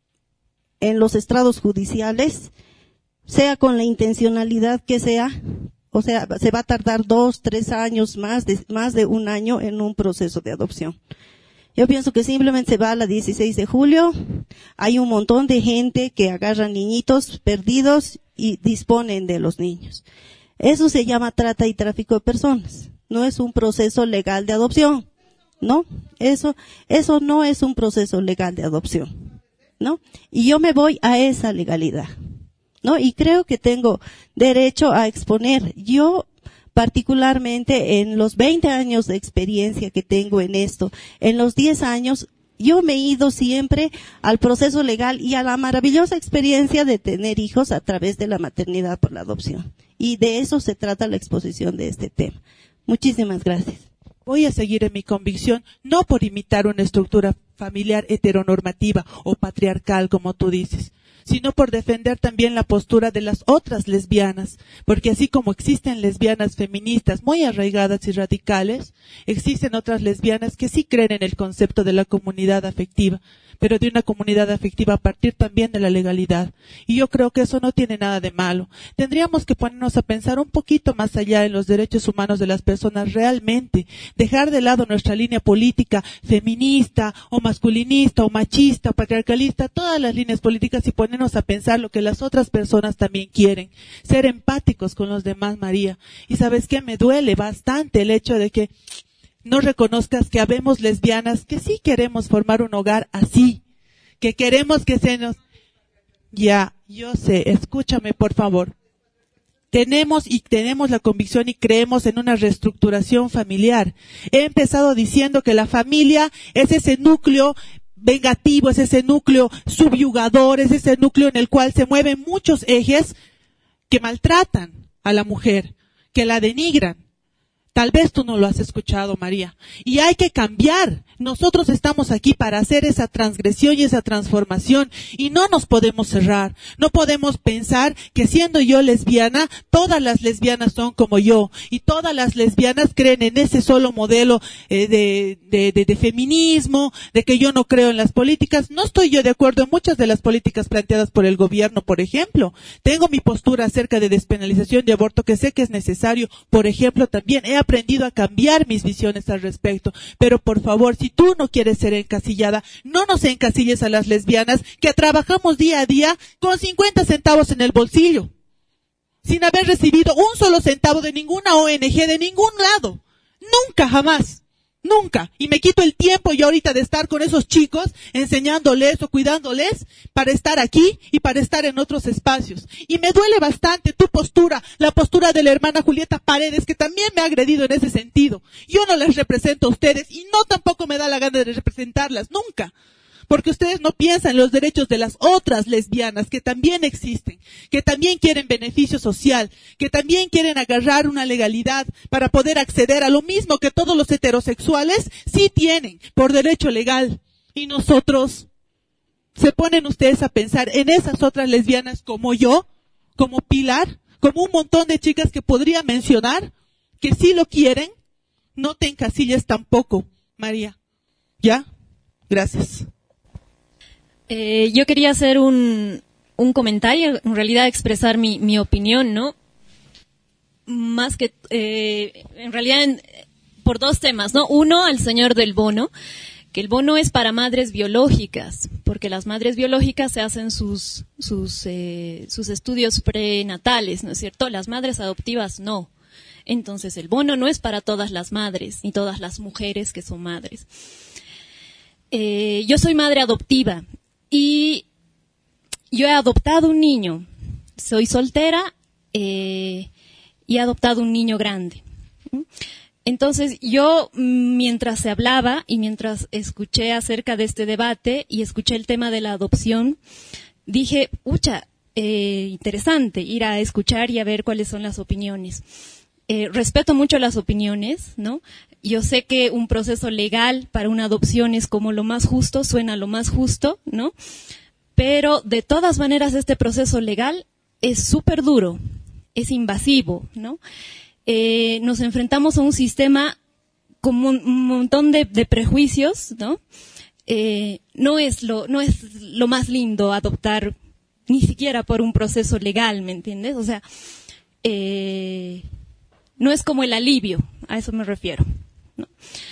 en los estrados judiciales, sea con la intencionalidad que sea, o sea, se va a tardar 2, 3 años más de 1 año en un proceso de adopción. Yo pienso que simplemente se va a la 16 de julio, hay un montón de gente que agarra niñitos perdidos y disponen de los niños. Eso se llama trata y tráfico de personas, no es un proceso legal de adopción, ¿no? Eso no es un proceso legal de adopción, ¿no? Y yo me voy a esa legalidad, ¿no? Y creo que tengo derecho a exponer. Yo, particularmente en los 20 años de experiencia que tengo en esto, en los 10 años, yo me he ido siempre al proceso legal y a la maravillosa experiencia de tener hijos a través de la maternidad por la adopción. Y de eso se trata la exposición de este tema. Muchísimas gracias. Voy a seguir en mi convicción, no por imitar una estructura familiar heteronormativa o patriarcal, como tú dices, sino por defender también la postura de las otras lesbianas, porque así como existen lesbianas feministas muy arraigadas y radicales, existen otras lesbianas que sí creen en el concepto de la comunidad afectiva, pero de una comunidad afectiva a partir también de la legalidad. Y yo creo que eso no tiene nada de malo. Tendríamos que ponernos a pensar un poquito más allá en los derechos humanos de las personas realmente, dejar de lado nuestra línea política feminista o masculinista o machista o patriarcalista, todas las líneas políticas, y ponernos a pensar lo que las otras personas también quieren, ser empáticos con los demás, María. Y ¿sabes qué? Me duele bastante el hecho de que no reconozcas que habemos lesbianas que sí queremos formar un hogar así, que queremos que se nos... Ya, yo sé, escúchame por favor. Tenemos la convicción y creemos en una reestructuración familiar. He empezado diciendo que la familia es ese núcleo vengativo, es ese núcleo subyugador, es ese núcleo en el cual se mueven muchos ejes que maltratan a la mujer, que la denigran. Tal vez tú no lo has escuchado, María. Y hay que cambiar. Nosotros estamos aquí para hacer esa transgresión y esa transformación. Y no nos podemos cerrar. No podemos pensar que siendo yo lesbiana, todas las lesbianas son como yo. Y todas las lesbianas creen en ese solo modelo de feminismo, de que yo no creo en las políticas. No estoy yo de acuerdo en muchas de las políticas planteadas por el gobierno, por ejemplo. Tengo mi postura acerca de despenalización de aborto, que sé que es necesario. Por ejemplo, también he aprendido a cambiar mis visiones al respecto, pero por favor, si tú no quieres ser encasillada, no nos encasilles a las lesbianas que trabajamos día a día con 50 centavos en el bolsillo, sin haber recibido un solo centavo de ninguna ONG, de ningún lado, nunca, jamás. Nunca. Y me quito el tiempo yo ahorita de estar con esos chicos, enseñándoles o cuidándoles, para estar aquí y para estar en otros espacios. Y me duele bastante tu postura, la postura de la hermana Julieta Paredes, que también me ha agredido en ese sentido. Yo no les represento a ustedes y no tampoco me da la gana de representarlas, nunca. porque ustedes no piensan en los derechos de las otras lesbianas que también existen, que también quieren beneficio social, que también quieren agarrar una legalidad para poder acceder a lo mismo que todos los heterosexuales sí tienen por derecho legal. Y nosotros, ¿se ponen ustedes a pensar en esas otras lesbianas como yo, como Pilar, como un montón de chicas que podría mencionar, que sí lo quieren? No te encasilles tampoco, María. ¿Ya? Gracias. Yo quería hacer un comentario, en realidad expresar mi opinión, ¿no? Más que, en realidad, por dos temas, ¿no? Uno, al señor del bono, que el bono es para madres biológicas, porque las madres biológicas se hacen sus estudios prenatales, ¿no es cierto? Las madres adoptivas no. Entonces el bono no es para todas las madres, ni todas las mujeres que son madres. Yo soy madre adoptiva y yo he adoptado un niño. Soy soltera y he adoptado un niño grande. Entonces yo, mientras se hablaba y mientras escuché acerca de este debate y escuché el tema de la adopción, dije, interesante ir a escuchar y a ver cuáles son las opiniones. Respeto mucho las opiniones, ¿no? Yo sé que un proceso legal para una adopción es como lo más justo, suena lo más justo, ¿no? Pero de todas maneras este proceso legal es súper duro, es invasivo, ¿no? Nos enfrentamos a un sistema con un montón de prejuicios, ¿no? No es lo más lindo adoptar, ni siquiera por un proceso legal, ¿me entiendes? O sea, no es como el alivio, a eso me refiero, ¿no?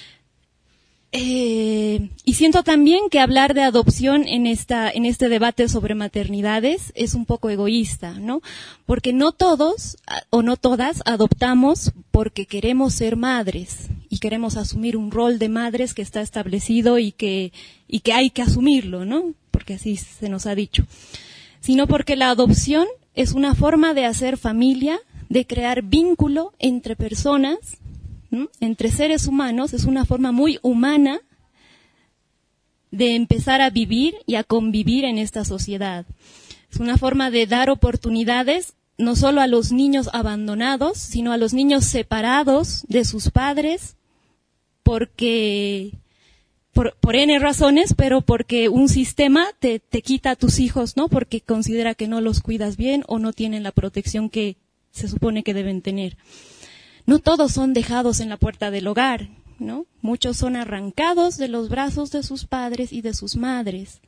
Y siento también que hablar de adopción en este debate sobre maternidades es un poco egoísta, ¿no? Porque no todos o no todas adoptamos porque queremos ser madres y queremos asumir un rol de madres que está establecido y que hay que asumirlo, ¿no? Porque así se nos ha dicho. Sino porque la adopción es una forma de hacer familia, de crear vínculo entre personas, ¿no? Entre seres humanos, es una forma muy humana de empezar a vivir y a convivir en esta sociedad. Es una forma de dar oportunidades no solo a los niños abandonados, sino a los niños separados de sus padres, porque por N razones, pero porque un sistema te quita a tus hijos, ¿no? Porque considera que no los cuidas bien o no tienen la protección que se supone que deben tener. No todos son dejados en la puerta del hogar, ¿no? Muchos son arrancados de los brazos de sus padres y de sus madres.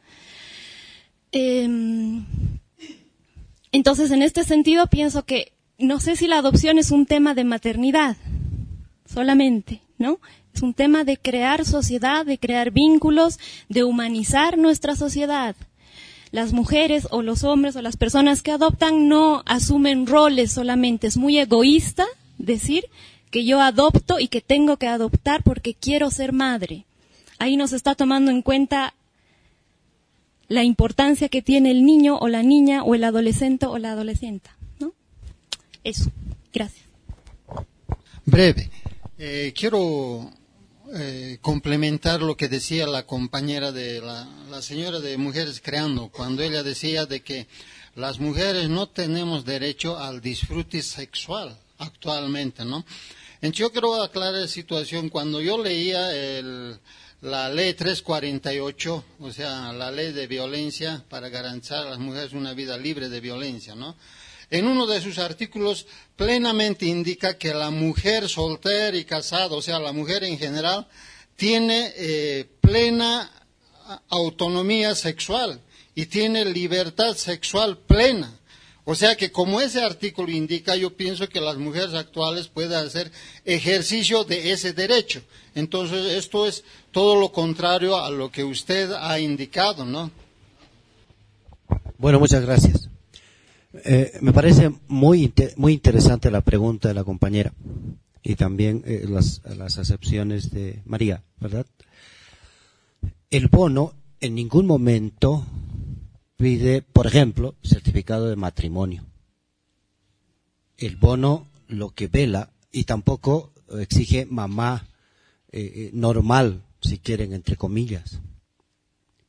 Entonces, en este sentido, pienso que no sé si la adopción es un tema de maternidad solamente, ¿no? Es un tema de crear sociedad, de crear vínculos, de humanizar nuestra sociedad. Las mujeres o los hombres o las personas que adoptan no asumen roles solamente. Es muy egoísta decir que yo adopto y que tengo que adoptar porque quiero ser madre. Ahí no se está tomando en cuenta la importancia que tiene el niño o la niña o el adolescente o la adolescenta, ¿no? Eso. Gracias. Breve. Quiero complementar lo que decía la compañera de la señora de Mujeres Creando, cuando ella decía de que las mujeres no tenemos derecho al disfrute sexual actualmente, ¿no? Entonces yo quiero aclarar la situación. Cuando yo leía la ley 348, o sea, la ley de violencia para garantizar a las mujeres una vida libre de violencia, ¿no? En uno de sus artículos plenamente indica que la mujer soltera y casada, o sea, la mujer en general, tiene plena autonomía sexual y tiene libertad sexual plena. O sea que como ese artículo indica, yo pienso que las mujeres actuales pueden hacer ejercicio de ese derecho. Entonces, esto es todo lo contrario a lo que usted ha indicado, ¿no? Bueno, muchas gracias. Me parece muy interesante la pregunta de la compañera y también las acepciones de María, ¿verdad? El bono en ningún momento pide, por ejemplo, certificado de matrimonio. El bono lo que vela, y tampoco exige mamá normal, si quieren, entre comillas.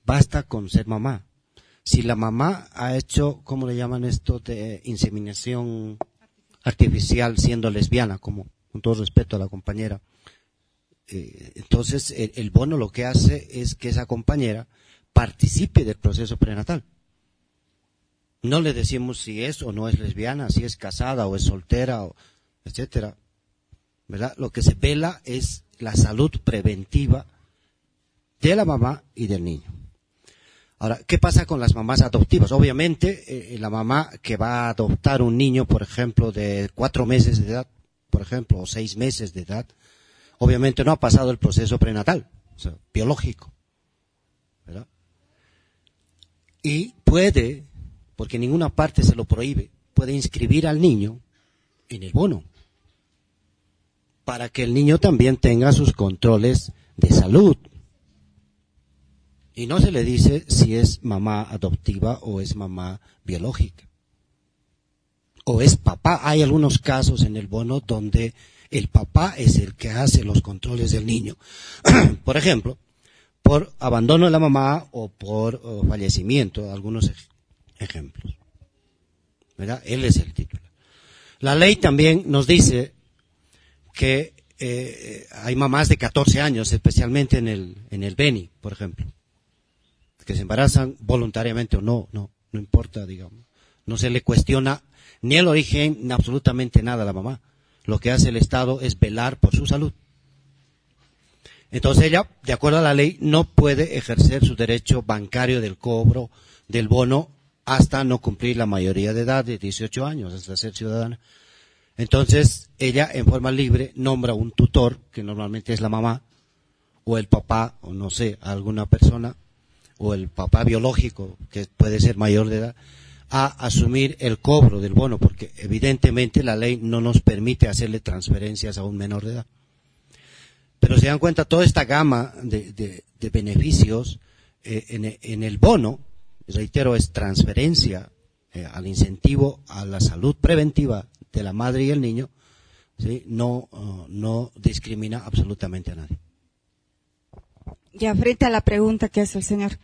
basta con ser mamá. Si la mamá ha hecho, ¿cómo le llaman esto? De inseminación artificial siendo lesbiana, como con todo respeto a la compañera. Entonces el bono lo que hace es que esa compañera participe del proceso prenatal. No le decimos si es o no es lesbiana, si es casada o es soltera, etcétera, ¿verdad? Lo que se vela es la salud preventiva de la mamá y del niño. Ahora, ¿qué pasa con las mamás adoptivas? Obviamente, la mamá que va a adoptar un niño, por ejemplo, de 4 meses de edad, por ejemplo, o 6 meses de edad, obviamente no ha pasado el proceso prenatal, o sea, biológico, ¿verdad? Y puede, porque en ninguna parte se lo prohíbe, puede inscribir al niño en el bono, para que el niño también tenga sus controles de salud. Y no se le dice si es mamá adoptiva o es mamá biológica. O es papá. Hay algunos casos en el bono donde el papá es el que hace los controles del niño. Por ejemplo, por abandono de la mamá o por fallecimiento, algunos ejemplos. ¿Verdad? Él es el titular. La ley también nos dice que hay mamás de 14 años, especialmente en el Beni, por ejemplo, que se embarazan voluntariamente o no importa, digamos. No se le cuestiona ni el origen, ni absolutamente nada a la mamá. Lo que hace el Estado es velar por su salud. Entonces ella, de acuerdo a la ley, no puede ejercer su derecho bancario del cobro del bono hasta no cumplir la mayoría de edad de 18 años, hasta ser ciudadana. Entonces ella, en forma libre, nombra un tutor, que normalmente es la mamá, o el papá, o no sé, alguna persona, o el papá biológico, que puede ser mayor de edad, a asumir el cobro del bono, porque evidentemente la ley no nos permite hacerle transferencias a un menor de edad. Pero se dan cuenta, toda esta gama de beneficios en el bono, reitero, es transferencia al incentivo a la salud preventiva de la madre y el niño, ¿sí? No discrimina absolutamente a nadie. Ya frente a la pregunta que hace el señor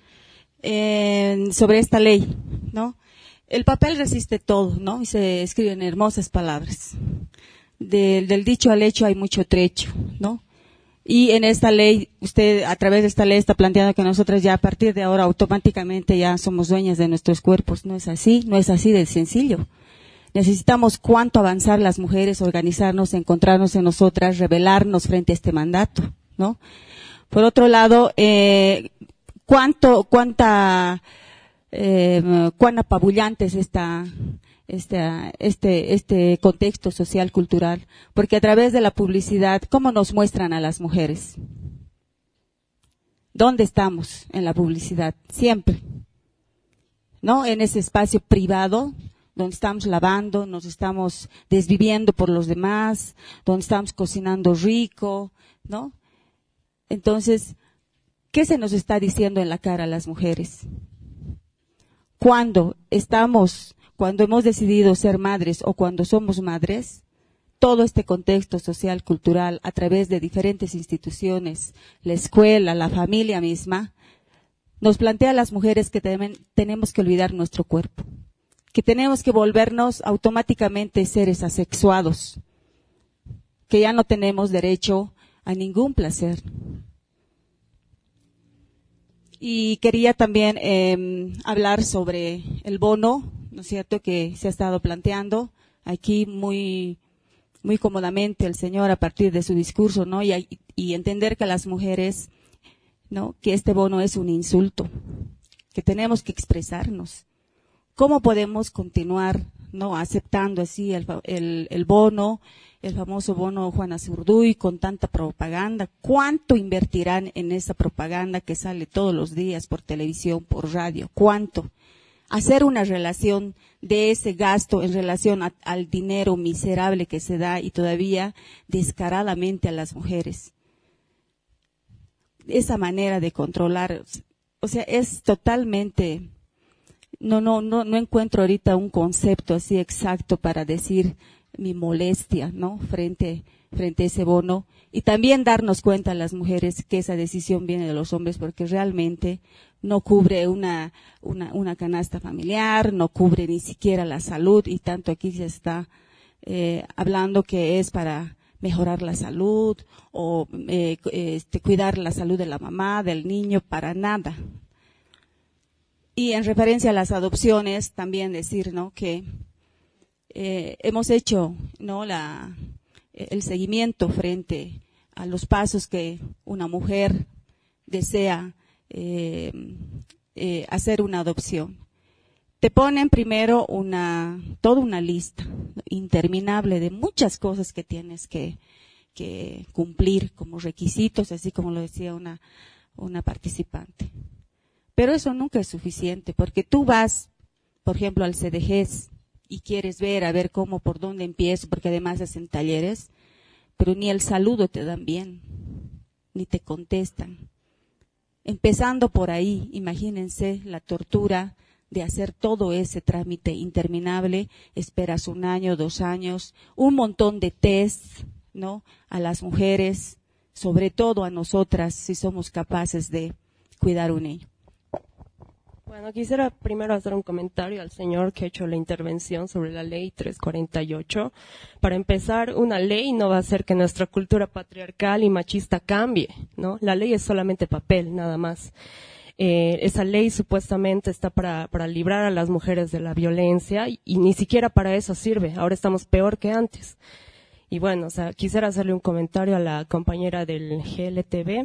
sobre esta ley, ¿no? El papel resiste todo, ¿no? Y se escriben hermosas palabras. Del dicho al hecho hay mucho trecho, ¿no? Y en esta ley, usted a través de esta ley está planteando que nosotras ya a partir de ahora automáticamente ya somos dueñas de nuestros cuerpos. No es así de sencillo. Necesitamos cuánto avanzar las mujeres, organizarnos, encontrarnos en nosotras, rebelarnos frente a este mandato, ¿no? Por otro lado, cuán apabullante es este contexto social cultural, porque a través de la publicidad, ¿cómo nos muestran a las mujeres? ¿Dónde estamos en la publicidad? Siempre, ¿no? En ese espacio privado, donde estamos lavando, nos estamos desviviendo por los demás, donde estamos cocinando rico, ¿no? Entonces, ¿qué se nos está diciendo en la cara a las mujeres? Cuando hemos decidido ser madres o cuando somos madres, todo este contexto social, cultural, a través de diferentes instituciones, la escuela, la familia misma, nos plantea a las mujeres que tenemos que olvidar nuestro cuerpo, que tenemos que volvernos automáticamente seres asexuados, que ya no tenemos derecho a ningún placer. Y quería también hablar sobre el bono, ¿no es cierto?, que se ha estado planteando aquí muy cómodamente el señor a partir de su discurso, ¿no? Y entender que las mujeres, ¿no?, que este bono es un insulto, que tenemos que expresarnos. ¿Cómo podemos continuar, no, aceptando así el bono, el famoso bono Juana Zurduy, con tanta propaganda? ¿Cuánto invertirán en esa propaganda que sale todos los días por televisión, por radio? ¿Cuánto? Hacer una relación de ese gasto en relación al dinero miserable que se da y todavía descaradamente a las mujeres. Esa manera de controlar, o sea, es totalmente... No encuentro ahorita un concepto así exacto para decir mi molestia, ¿no?, frente a ese bono, y también darnos cuenta a las mujeres que esa decisión viene de los hombres, porque realmente no cubre una canasta familiar, no cubre ni siquiera la salud, y tanto aquí se está hablando que es para mejorar la salud o cuidar la salud de la mamá, del niño, para nada. Y en referencia a las adopciones, también decir, ¿no?, que hemos hecho, ¿no?, el seguimiento frente a los pasos que una mujer desea hacer una adopción. Te ponen primero toda una lista interminable de muchas cosas que tienes que cumplir como requisitos, así como lo decía una participante. Pero eso nunca es suficiente, porque tú vas, por ejemplo, al CDGES y quieres ver por dónde empiezo, porque además hacen talleres, pero ni el saludo te dan bien, ni te contestan. Empezando por ahí, imagínense la tortura de hacer todo ese trámite interminable, esperas 1 año, 2 años, un montón de test, ¿no?, a las mujeres, sobre todo a nosotras, si somos capaces de cuidar un niño. Bueno, quisiera primero hacer un comentario al señor que ha hecho la intervención sobre la ley 348. Para empezar, una ley no va a hacer que nuestra cultura patriarcal y machista cambie, ¿no? La ley es solamente papel, nada más. Esa ley supuestamente está para librar a las mujeres de la violencia y ni siquiera para eso sirve. Ahora estamos peor que antes. Y bueno, quisiera hacerle un comentario a la compañera del GLTV.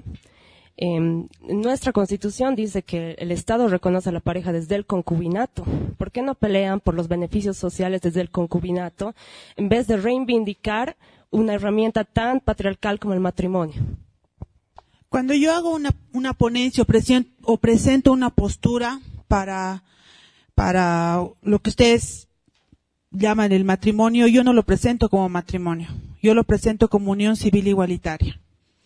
Nuestra Constitución dice que el Estado reconoce a la pareja desde el concubinato. ¿Por qué no pelean por los beneficios sociales desde el concubinato en vez de reivindicar una herramienta tan patriarcal como el matrimonio? Cuando yo hago una ponencia o presento una postura para lo que ustedes llaman el matrimonio, yo no lo presento como matrimonio, yo lo presento como unión civil igualitaria.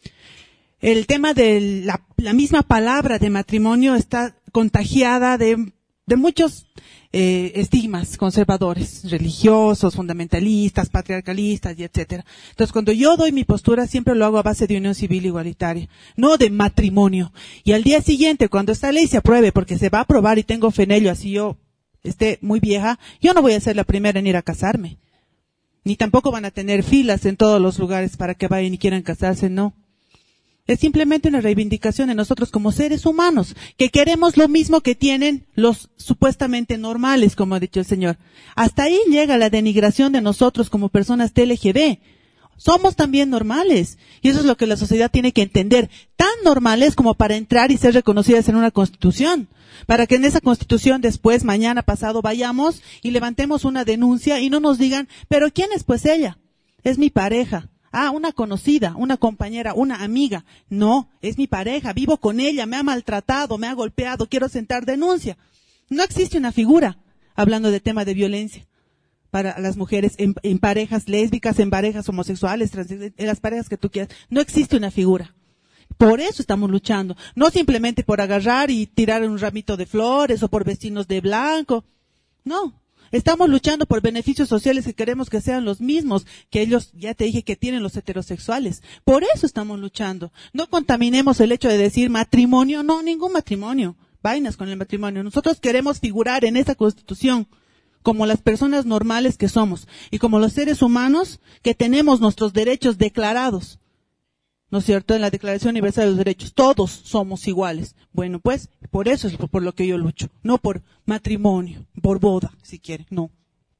El tema de la misma palabra de matrimonio está contagiada de muchos estigmas conservadores, religiosos, fundamentalistas, patriarcalistas y etcétera. Entonces, cuando yo doy mi postura, siempre lo hago a base de unión civil igualitaria, no de matrimonio. Y al día siguiente, cuando esta ley se apruebe, porque se va a aprobar y tengo fe en ello, así yo esté muy vieja, yo no voy a ser la primera en ir a casarme. Ni tampoco van a tener filas en todos los lugares para que vayan y quieran casarse, no. Es simplemente una reivindicación de nosotros como seres humanos, que queremos lo mismo que tienen los supuestamente normales, como ha dicho el señor. Hasta ahí llega la denigración de nosotros como personas LGB. Somos también normales. Y eso es lo que la sociedad tiene que entender. Tan normales como para entrar y ser reconocidas en una constitución. Para que en esa constitución después, mañana, pasado, vayamos y levantemos una denuncia y no nos digan, ¿pero quién es pues ella? Es mi pareja. Ah, una conocida, una compañera, una amiga. No, es mi pareja, vivo con ella, me ha maltratado, me ha golpeado, quiero sentar denuncia. No existe una figura hablando de tema de violencia para las mujeres en parejas lésbicas, en parejas homosexuales, en las parejas que tú quieras. No existe una figura. Por eso estamos luchando. No simplemente por agarrar y tirar un ramito de flores o por vestirnos de blanco. No. Estamos luchando por beneficios sociales que queremos que sean los mismos que ellos, ya te dije, que tienen los heterosexuales. Por eso estamos luchando. No contaminemos el hecho de decir matrimonio, no, ningún matrimonio. Vainas con el matrimonio. Nosotros queremos figurar en esta Constitución como las personas normales que somos y como los seres humanos que tenemos nuestros derechos declarados. ¿No es cierto? En la Declaración Universal de los Derechos, todos somos iguales. Bueno, pues, por eso es por lo que yo lucho. No por matrimonio, por boda, si quiere, no.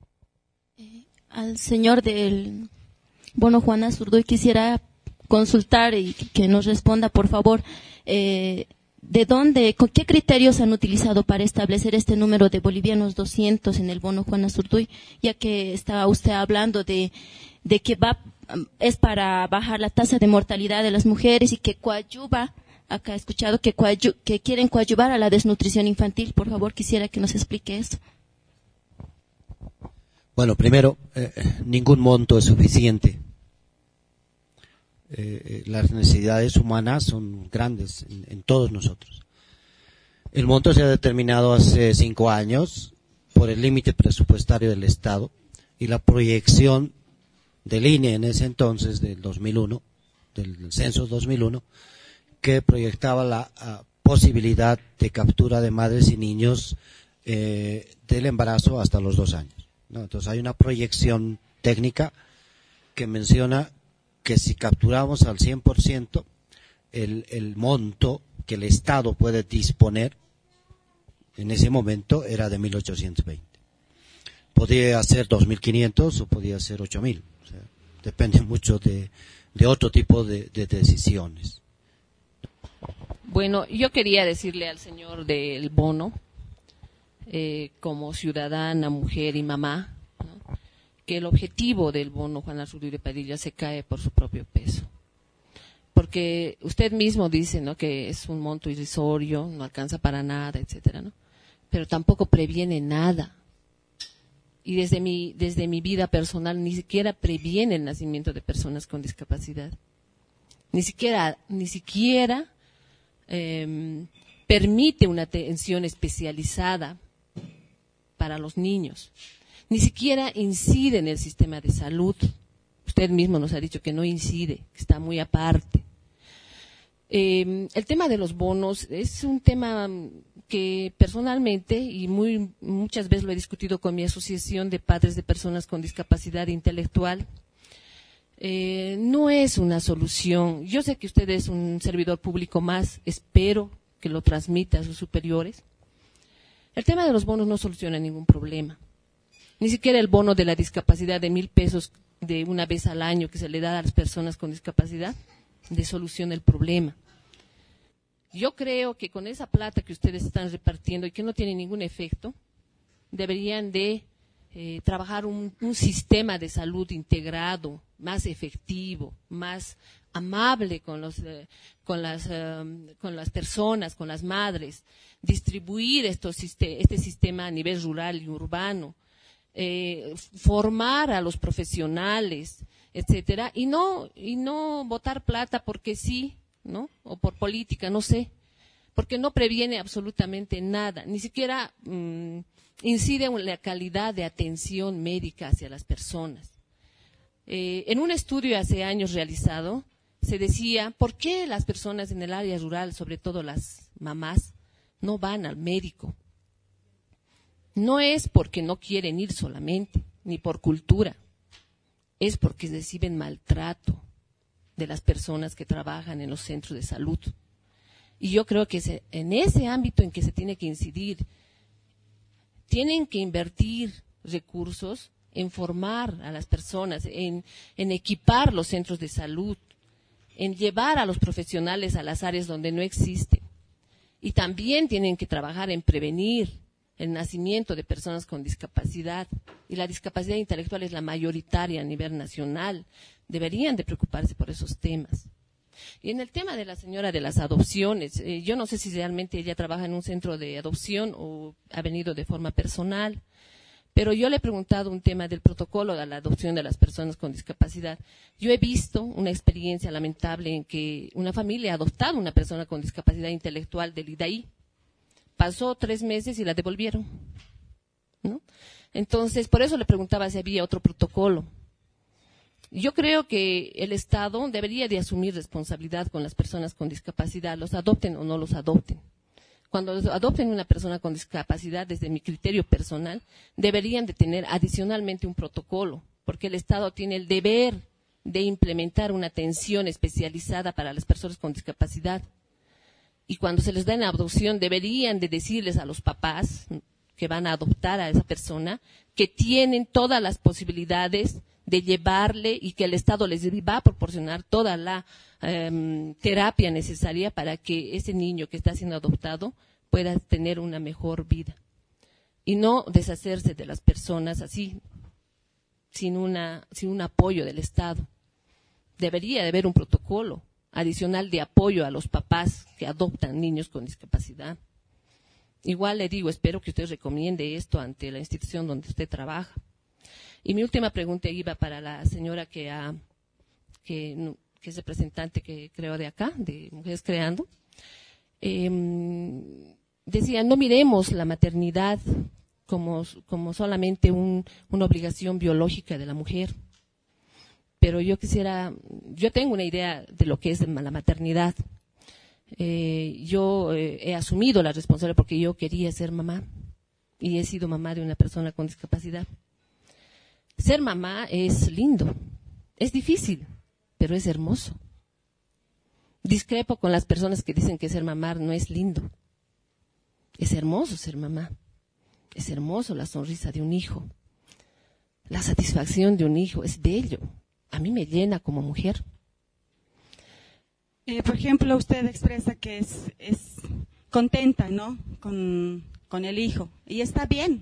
Al señor del bono Juan Azurduy quisiera consultar y que nos responda, por favor, ¿de dónde, con qué criterios han utilizado para establecer este número de bolivianos 200 en el bono Juan Azurduy? Ya que estaba usted hablando de que es para bajar la tasa de mortalidad de las mujeres y que coadyuva, acá he escuchado que quieren coadyuvar a la desnutrición infantil. Por favor, quisiera que nos explique esto. Bueno, primero, ningún monto es suficiente. Las necesidades humanas son grandes en todos nosotros. El monto se ha determinado hace 5 años por el límite presupuestario del Estado y la proyección del INE en ese entonces, del 2001, del censo 2001, que proyectaba posibilidad de captura de madres y niños del embarazo hasta los 2 años, ¿no? Entonces hay una proyección técnica que menciona que si capturamos al 100% el monto que el Estado puede disponer en ese momento era de 1.820. Podía ser 2.500 o podía ser 8.000. O sea, depende mucho de otro tipo de decisiones. Bueno, yo quería decirle al señor del bono, como ciudadana, mujer y mamá, ¿no?, que el objetivo del bono Juana Azurduy de Padilla se cae por su propio peso. Porque usted mismo dice, ¿no?, que es un monto irrisorio, no alcanza para nada, etcétera, ¿no? Pero tampoco previene nada. Y desde mi vida personal ni siquiera previene el nacimiento de personas con discapacidad. Ni siquiera permite una atención especializada para los niños. Ni siquiera incide en el sistema de salud. Usted mismo nos ha dicho que no incide, que está muy aparte. El tema de los bonos es un tema que personalmente, y muchas veces lo he discutido con mi asociación de padres de personas con discapacidad intelectual, no es una solución. Yo sé que usted es un servidor público más, espero que lo transmita a sus superiores. El tema de los bonos no soluciona ningún problema. Ni siquiera el bono de la discapacidad de 1.000 pesos de una vez al año que se le da a las personas con discapacidad le soluciona el problema. Yo creo que con esa plata que ustedes están repartiendo y que no tiene ningún efecto, deberían de trabajar un sistema de salud integrado, más efectivo, más amable con las personas, con las madres, distribuir este sistema a nivel rural y urbano, formar a los profesionales, etcétera, y no botar plata porque sí, ¿no?, o por política, no sé, porque no previene absolutamente nada, ni siquiera incide en la calidad de atención médica hacia las personas. En un estudio hace años realizado, se decía, ¿por qué las personas en el área rural, sobre todo las mamás, no van al médico? No es porque no quieren ir solamente, ni por cultura, es porque reciben maltrato de las personas que trabajan en los centros de salud. Y yo creo que en ese ámbito en que se tiene que incidir, tienen que invertir recursos en formar a las personas, en equipar los centros de salud, en llevar a los profesionales a las áreas donde no existen. Y también tienen que trabajar en prevenir el nacimiento de personas con discapacidad. Y la discapacidad intelectual es la mayoritaria a nivel nacional. Deberían de preocuparse por esos temas. Y en el tema de la señora de las adopciones, yo no sé si realmente ella trabaja en un centro de adopción o ha venido de forma personal, pero yo le he preguntado un tema del protocolo de la adopción de las personas con discapacidad. Yo he visto una experiencia lamentable en que una familia ha adoptado a una persona con discapacidad intelectual del IDAI. Pasó 3 meses y la devolvieron, ¿no? Entonces, por eso le preguntaba si había otro protocolo. Yo creo que el Estado debería de asumir responsabilidad con las personas con discapacidad, los adopten o no los adopten. Cuando adopten una persona con discapacidad, desde mi criterio personal, deberían de tener adicionalmente un protocolo, porque el Estado tiene el deber de implementar una atención especializada para las personas con discapacidad. Y cuando se les da en adopción, deberían de decirles a los papás que van a adoptar a esa persona que tienen todas las posibilidades de llevarle y que el Estado les va a proporcionar toda la terapia necesaria para que ese niño que está siendo adoptado pueda tener una mejor vida. Y no deshacerse de las personas así, sin un apoyo del Estado. Debería de haber un protocolo adicional de apoyo a los papás que adoptan niños con discapacidad. Igual le digo, espero que usted recomiende esto ante la institución donde usted trabaja. Y mi última pregunta iba para la señora que es representante, que creo de acá, de Mujeres Creando. Decía, no miremos la maternidad como solamente una obligación biológica de la mujer. Pero yo tengo una idea de lo que es la maternidad. yo he asumido la responsabilidad porque yo quería ser mamá y he sido mamá de una persona con discapacidad. Ser mamá es lindo, es difícil, pero es hermoso. Discrepo con las personas que dicen que ser mamá no es lindo. Es hermoso ser mamá. Es hermoso la sonrisa de un hijo. La satisfacción de un hijo es bello. A mí me llena como mujer. Por ejemplo, usted expresa que es contenta, ¿no? Con el hijo. Y está bien.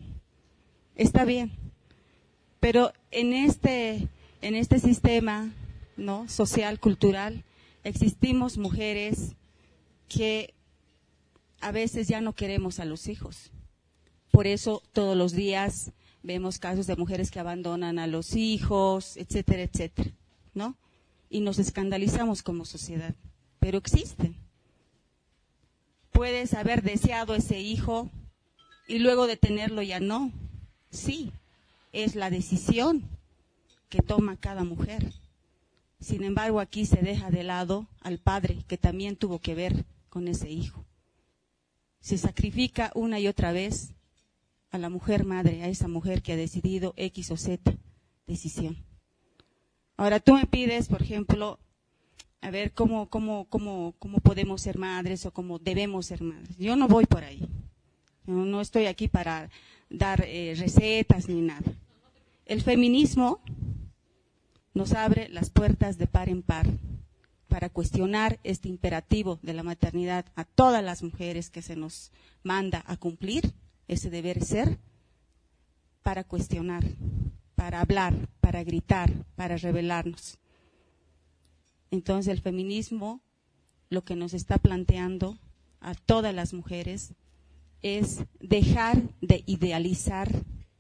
Pero en este sistema, ¿no? Social, cultural, existimos mujeres que a veces ya no queremos a los hijos. Por eso todos los días vemos casos de mujeres que abandonan a los hijos, etcétera, etcétera, ¿no? Y nos escandalizamos como sociedad. Pero existen. Puedes haber deseado ese hijo y luego de tenerlo ya no. Sí, es la decisión que toma cada mujer. Sin embargo, aquí se deja de lado al padre que también tuvo que ver con ese hijo. Se sacrifica una y otra vez a la mujer madre, a esa mujer que ha decidido X o Z decisión. Ahora tú me pides, por ejemplo, a ver cómo podemos ser madres o cómo debemos ser madres. Yo no voy por ahí. No estoy aquí para dar recetas ni nada. El feminismo nos abre las puertas de par en par para cuestionar este imperativo de la maternidad a todas las mujeres que se nos manda a cumplir ese deber ser, para cuestionar, para hablar, para gritar, para rebelarnos. Entonces el feminismo lo que nos está planteando a todas las mujeres es dejar de idealizar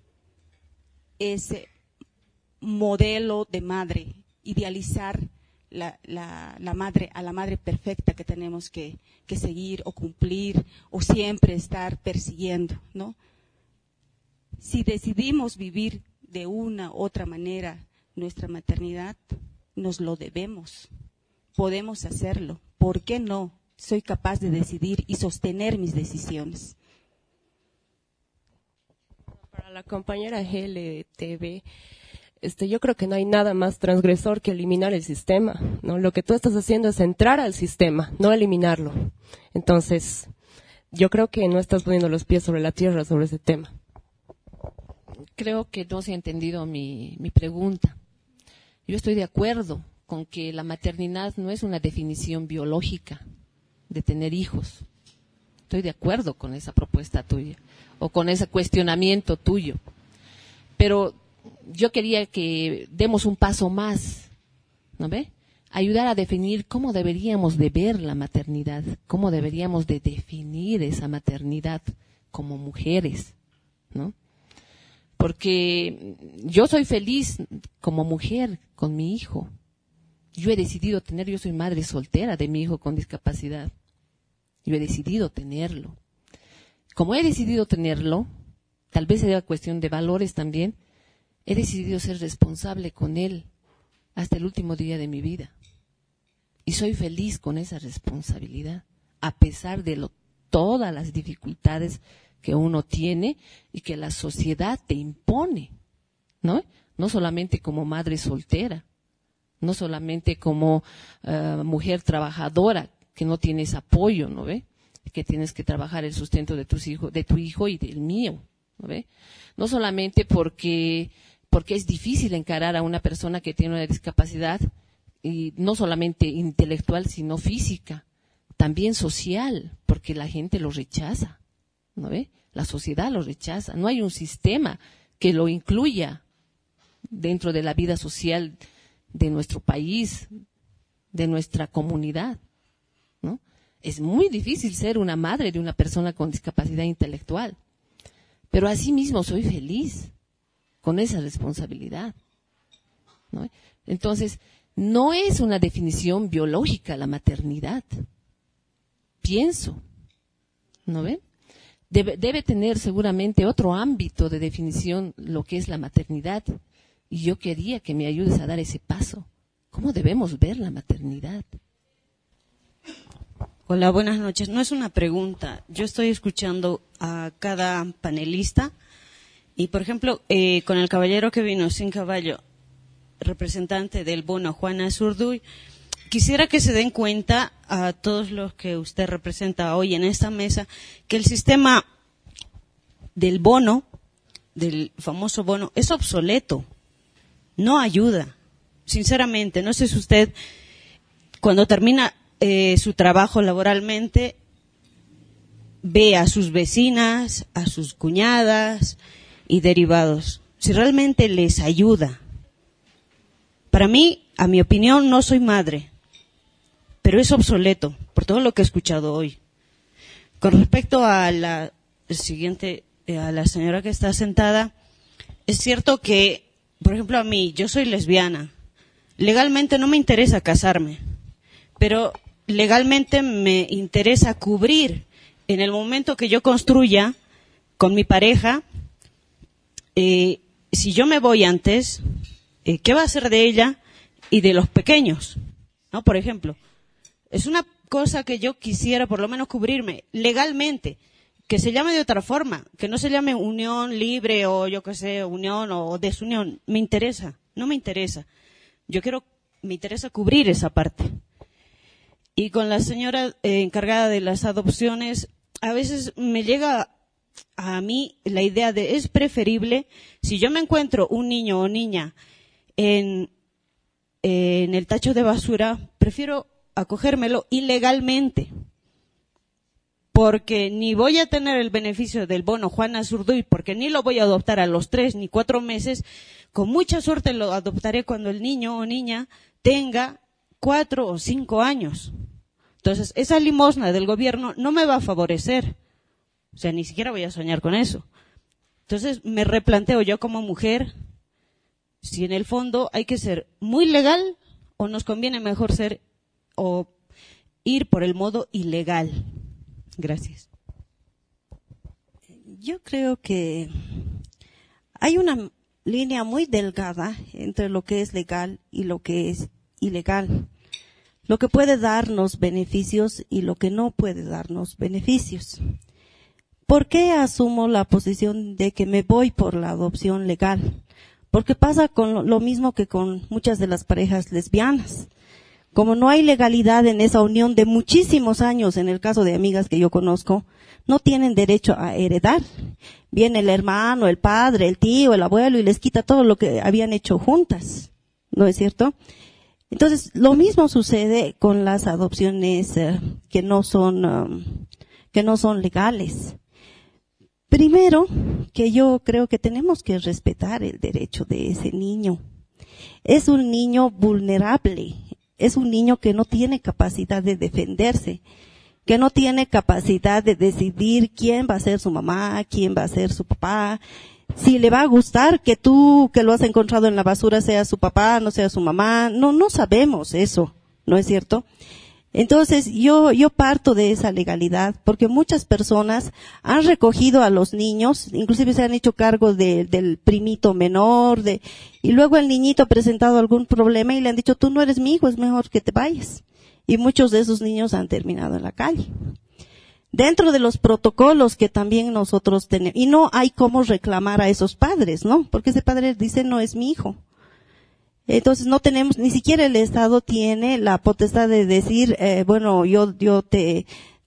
ese modelo de madre, idealizar la madre, a la madre perfecta que tenemos que seguir o cumplir o siempre estar persiguiendo, ¿no? Si decidimos vivir de una u otra manera nuestra maternidad, nos lo debemos. Podemos hacerlo. ¿Por qué no? Soy capaz de decidir y sostener mis decisiones. Para la compañera GLTV, yo creo que no hay nada más transgresor que eliminar el sistema, ¿no? Lo que tú estás haciendo es entrar al sistema, no eliminarlo. Entonces, yo creo que no estás poniendo los pies sobre la tierra sobre ese tema. Creo que no se ha entendido mi pregunta. Yo estoy de acuerdo con que la maternidad no es una definición biológica de tener hijos. Estoy de acuerdo con esa propuesta tuya o con ese cuestionamiento tuyo. Pero yo quería que demos un paso más, ¿no ve? Ayudar a definir cómo deberíamos de ver la maternidad, cómo deberíamos de definir esa maternidad como mujeres, ¿no? Porque yo soy feliz como mujer con mi hijo. Yo soy madre soltera de mi hijo con discapacidad. Yo he decidido tenerlo. Como he decidido tenerlo, tal vez sea cuestión de valores también, he decidido ser responsable con él hasta el último día de mi vida. Y soy feliz con esa responsabilidad, a pesar de todas las dificultades que uno tiene y que la sociedad te impone, ¿no? No solamente como madre soltera, no solamente como mujer trabajadora que no tienes apoyo, ¿no ve? Que tienes que trabajar el sustento de tu hijo y del mío, ¿no ve? No solamente porque es difícil encarar a una persona que tiene una discapacidad, y no solamente intelectual, sino física, también social, porque la gente lo rechaza, ¿no ve? La sociedad lo rechaza. No hay un sistema que lo incluya dentro de la vida social de nuestro país, de nuestra comunidad, ¿no? Es muy difícil ser una madre de una persona con discapacidad intelectual, pero asimismo soy feliz con esa responsabilidad, ¿no? Entonces, no es una definición biológica la maternidad, pienso, ¿no ven? Debe tener seguramente otro ámbito de definición lo que es la maternidad, y yo quería que me ayudes a dar ese paso. ¿Cómo debemos ver la maternidad? Hola, buenas noches. No es una pregunta. Yo estoy escuchando a cada panelista y, por ejemplo, con el caballero que vino sin caballo, representante del bono Juana Zurduy, quisiera que se den cuenta a todos los que usted representa hoy en esta mesa que el sistema del bono, del famoso bono, es obsoleto. No ayuda. Sinceramente, no sé si usted, cuando termina su trabajo laboralmente, ve a sus vecinas, a sus cuñadas y derivados, si realmente les ayuda. Para mí, a mi opinión, no soy madre, pero es obsoleto por todo lo que he escuchado hoy. Con respecto a la siguiente, a la señora que está sentada, es cierto que, por ejemplo, a mí, yo soy lesbiana. Legalmente no me interesa casarme, pero legalmente me interesa cubrir en el momento que yo construya con mi pareja, si yo me voy antes, ¿qué va a hacer de ella y de los pequeños? ¿No? Por ejemplo, es una cosa que yo quisiera por lo menos cubrirme legalmente, que se llame de otra forma, que no se llame unión libre o yo qué sé, unión o desunión. Me interesa, no me interesa. Me interesa cubrir esa parte. Y con la señora encargada de las adopciones, a veces me llega a mí la idea de es preferible, si yo me encuentro un niño o niña en el tacho de basura, prefiero acogérmelo ilegalmente, porque ni voy a tener el beneficio del bono Juana Zurduy, porque ni lo voy a adoptar a los 3 ni 4 meses, con mucha suerte lo adoptaré cuando el niño o niña tenga 4 o 5 años. Entonces, esa limosna del gobierno no me va a favorecer. O sea, ni siquiera voy a soñar con eso. Entonces, me replanteo yo como mujer, si en el fondo hay que ser muy legal o nos conviene mejor ser o ir por el modo ilegal. Gracias. Yo creo que hay una línea muy delgada entre lo que es legal y lo que es ilegal. Lo que puede darnos beneficios y lo que no puede darnos beneficios. ¿Por qué asumo la posición de que me voy por la adopción legal? Porque pasa con lo mismo que con muchas de las parejas lesbianas. Como no hay legalidad en esa unión de muchísimos años, en el caso de amigas que yo conozco, no tienen derecho a heredar. Viene el hermano, el padre, el tío, el abuelo y les quita todo lo que habían hecho juntas. ¿No es cierto? Entonces, lo mismo sucede con las adopciones que no son legales. Primero, que yo creo que tenemos que respetar el derecho de ese niño. Es un niño vulnerable, es un niño que no tiene capacidad de defenderse, que no tiene capacidad de decidir quién va a ser su mamá, quién va a ser su papá, si le va a gustar que tú, que lo has encontrado en la basura, sea su papá, no sea su mamá. No sabemos eso, ¿no es cierto? Entonces, yo parto de esa legalidad, porque muchas personas han recogido a los niños, inclusive se han hecho cargo del primito menor, y luego el niñito ha presentado algún problema y le han dicho, tú no eres mi hijo, es mejor que te vayas. Y muchos de esos niños han terminado en la calle. Dentro de los protocolos que también nosotros tenemos, y no hay cómo reclamar a esos padres, ¿no? Porque ese padre dice, no es mi hijo. Entonces no tenemos, ni siquiera el Estado tiene la potestad de decir, bueno, yo te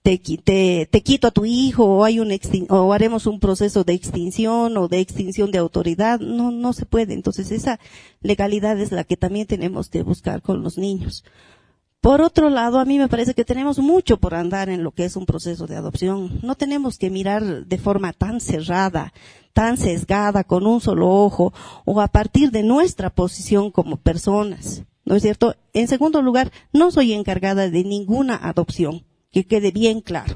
quito a tu hijo, o haremos un proceso de extinción o de extinción de autoridad. No se puede. Entonces esa legalidad es la que también tenemos que buscar con los niños. Por otro lado, a mí me parece que tenemos mucho por andar en lo que es un proceso de adopción. No tenemos que mirar de forma tan cerrada, tan sesgada, con un solo ojo, o a partir de nuestra posición como personas, ¿no es cierto? En segundo lugar, no soy encargada de ninguna adopción, que quede bien claro.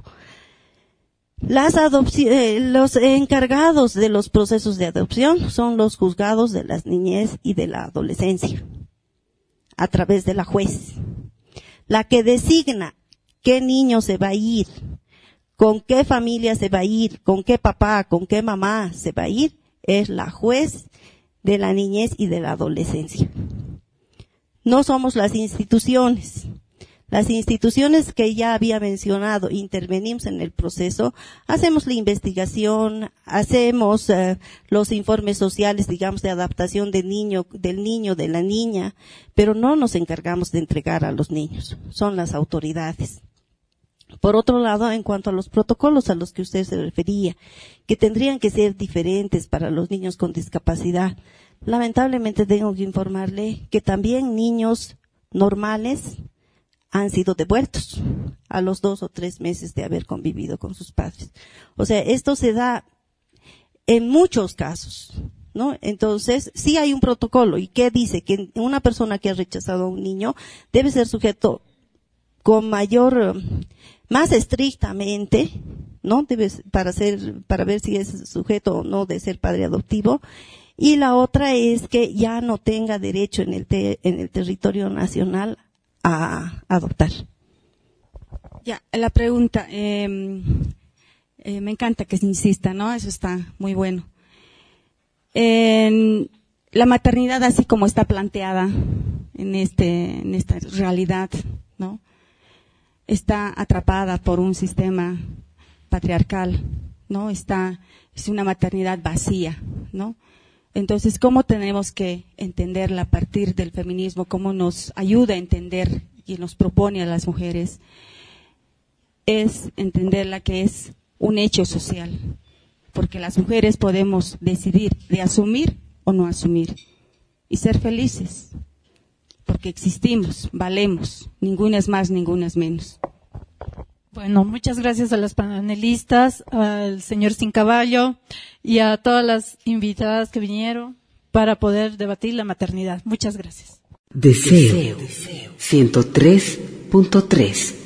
Los encargados de los procesos de adopción son los juzgados de la niñez y de la adolescencia, a través de la juez. La que designa qué niño se va a ir, con qué familia se va a ir, con qué papá, con qué mamá se va a ir, es la juez de la niñez y de la adolescencia. No somos las instituciones. Las instituciones que ya había mencionado, intervenimos en el proceso, hacemos la investigación, hacemos los informes sociales, digamos, de adaptación del niño, de la niña, pero no nos encargamos de entregar a los niños, son las autoridades. Por otro lado, en cuanto a los protocolos a los que usted se refería, que tendrían que ser diferentes para los niños con discapacidad, lamentablemente tengo que informarle que también niños normales han sido devueltos a los 2 o 3 meses de haber convivido con sus padres. O sea, esto se da en muchos casos, ¿no? Entonces, sí hay un protocolo. ¿Y qué dice? Que una persona que ha rechazado a un niño debe ser sujeto con más estrictamente, ¿no? Para ver si es sujeto o no de ser padre adoptivo. Y la otra es que ya no tenga derecho en el territorio nacional a adoptar. Ya, la pregunta, me encanta que se insista, ¿no? Eso está muy bueno. La maternidad así como está planteada en esta realidad, ¿no? Está atrapada por un sistema patriarcal, ¿no? Es una maternidad vacía, ¿no? Entonces, ¿cómo tenemos que entenderla a partir del feminismo? ¿Cómo nos ayuda a entender y nos propone a las mujeres? Es entenderla que es un hecho social, porque las mujeres podemos decidir de asumir o no asumir y ser felices, porque existimos, valemos, ninguna es más, ninguna es menos. Bueno, muchas gracias a los panelistas, al señor Cincavallo y a todas las invitadas que vinieron para poder debatir la maternidad. Muchas gracias. Deseo 103.3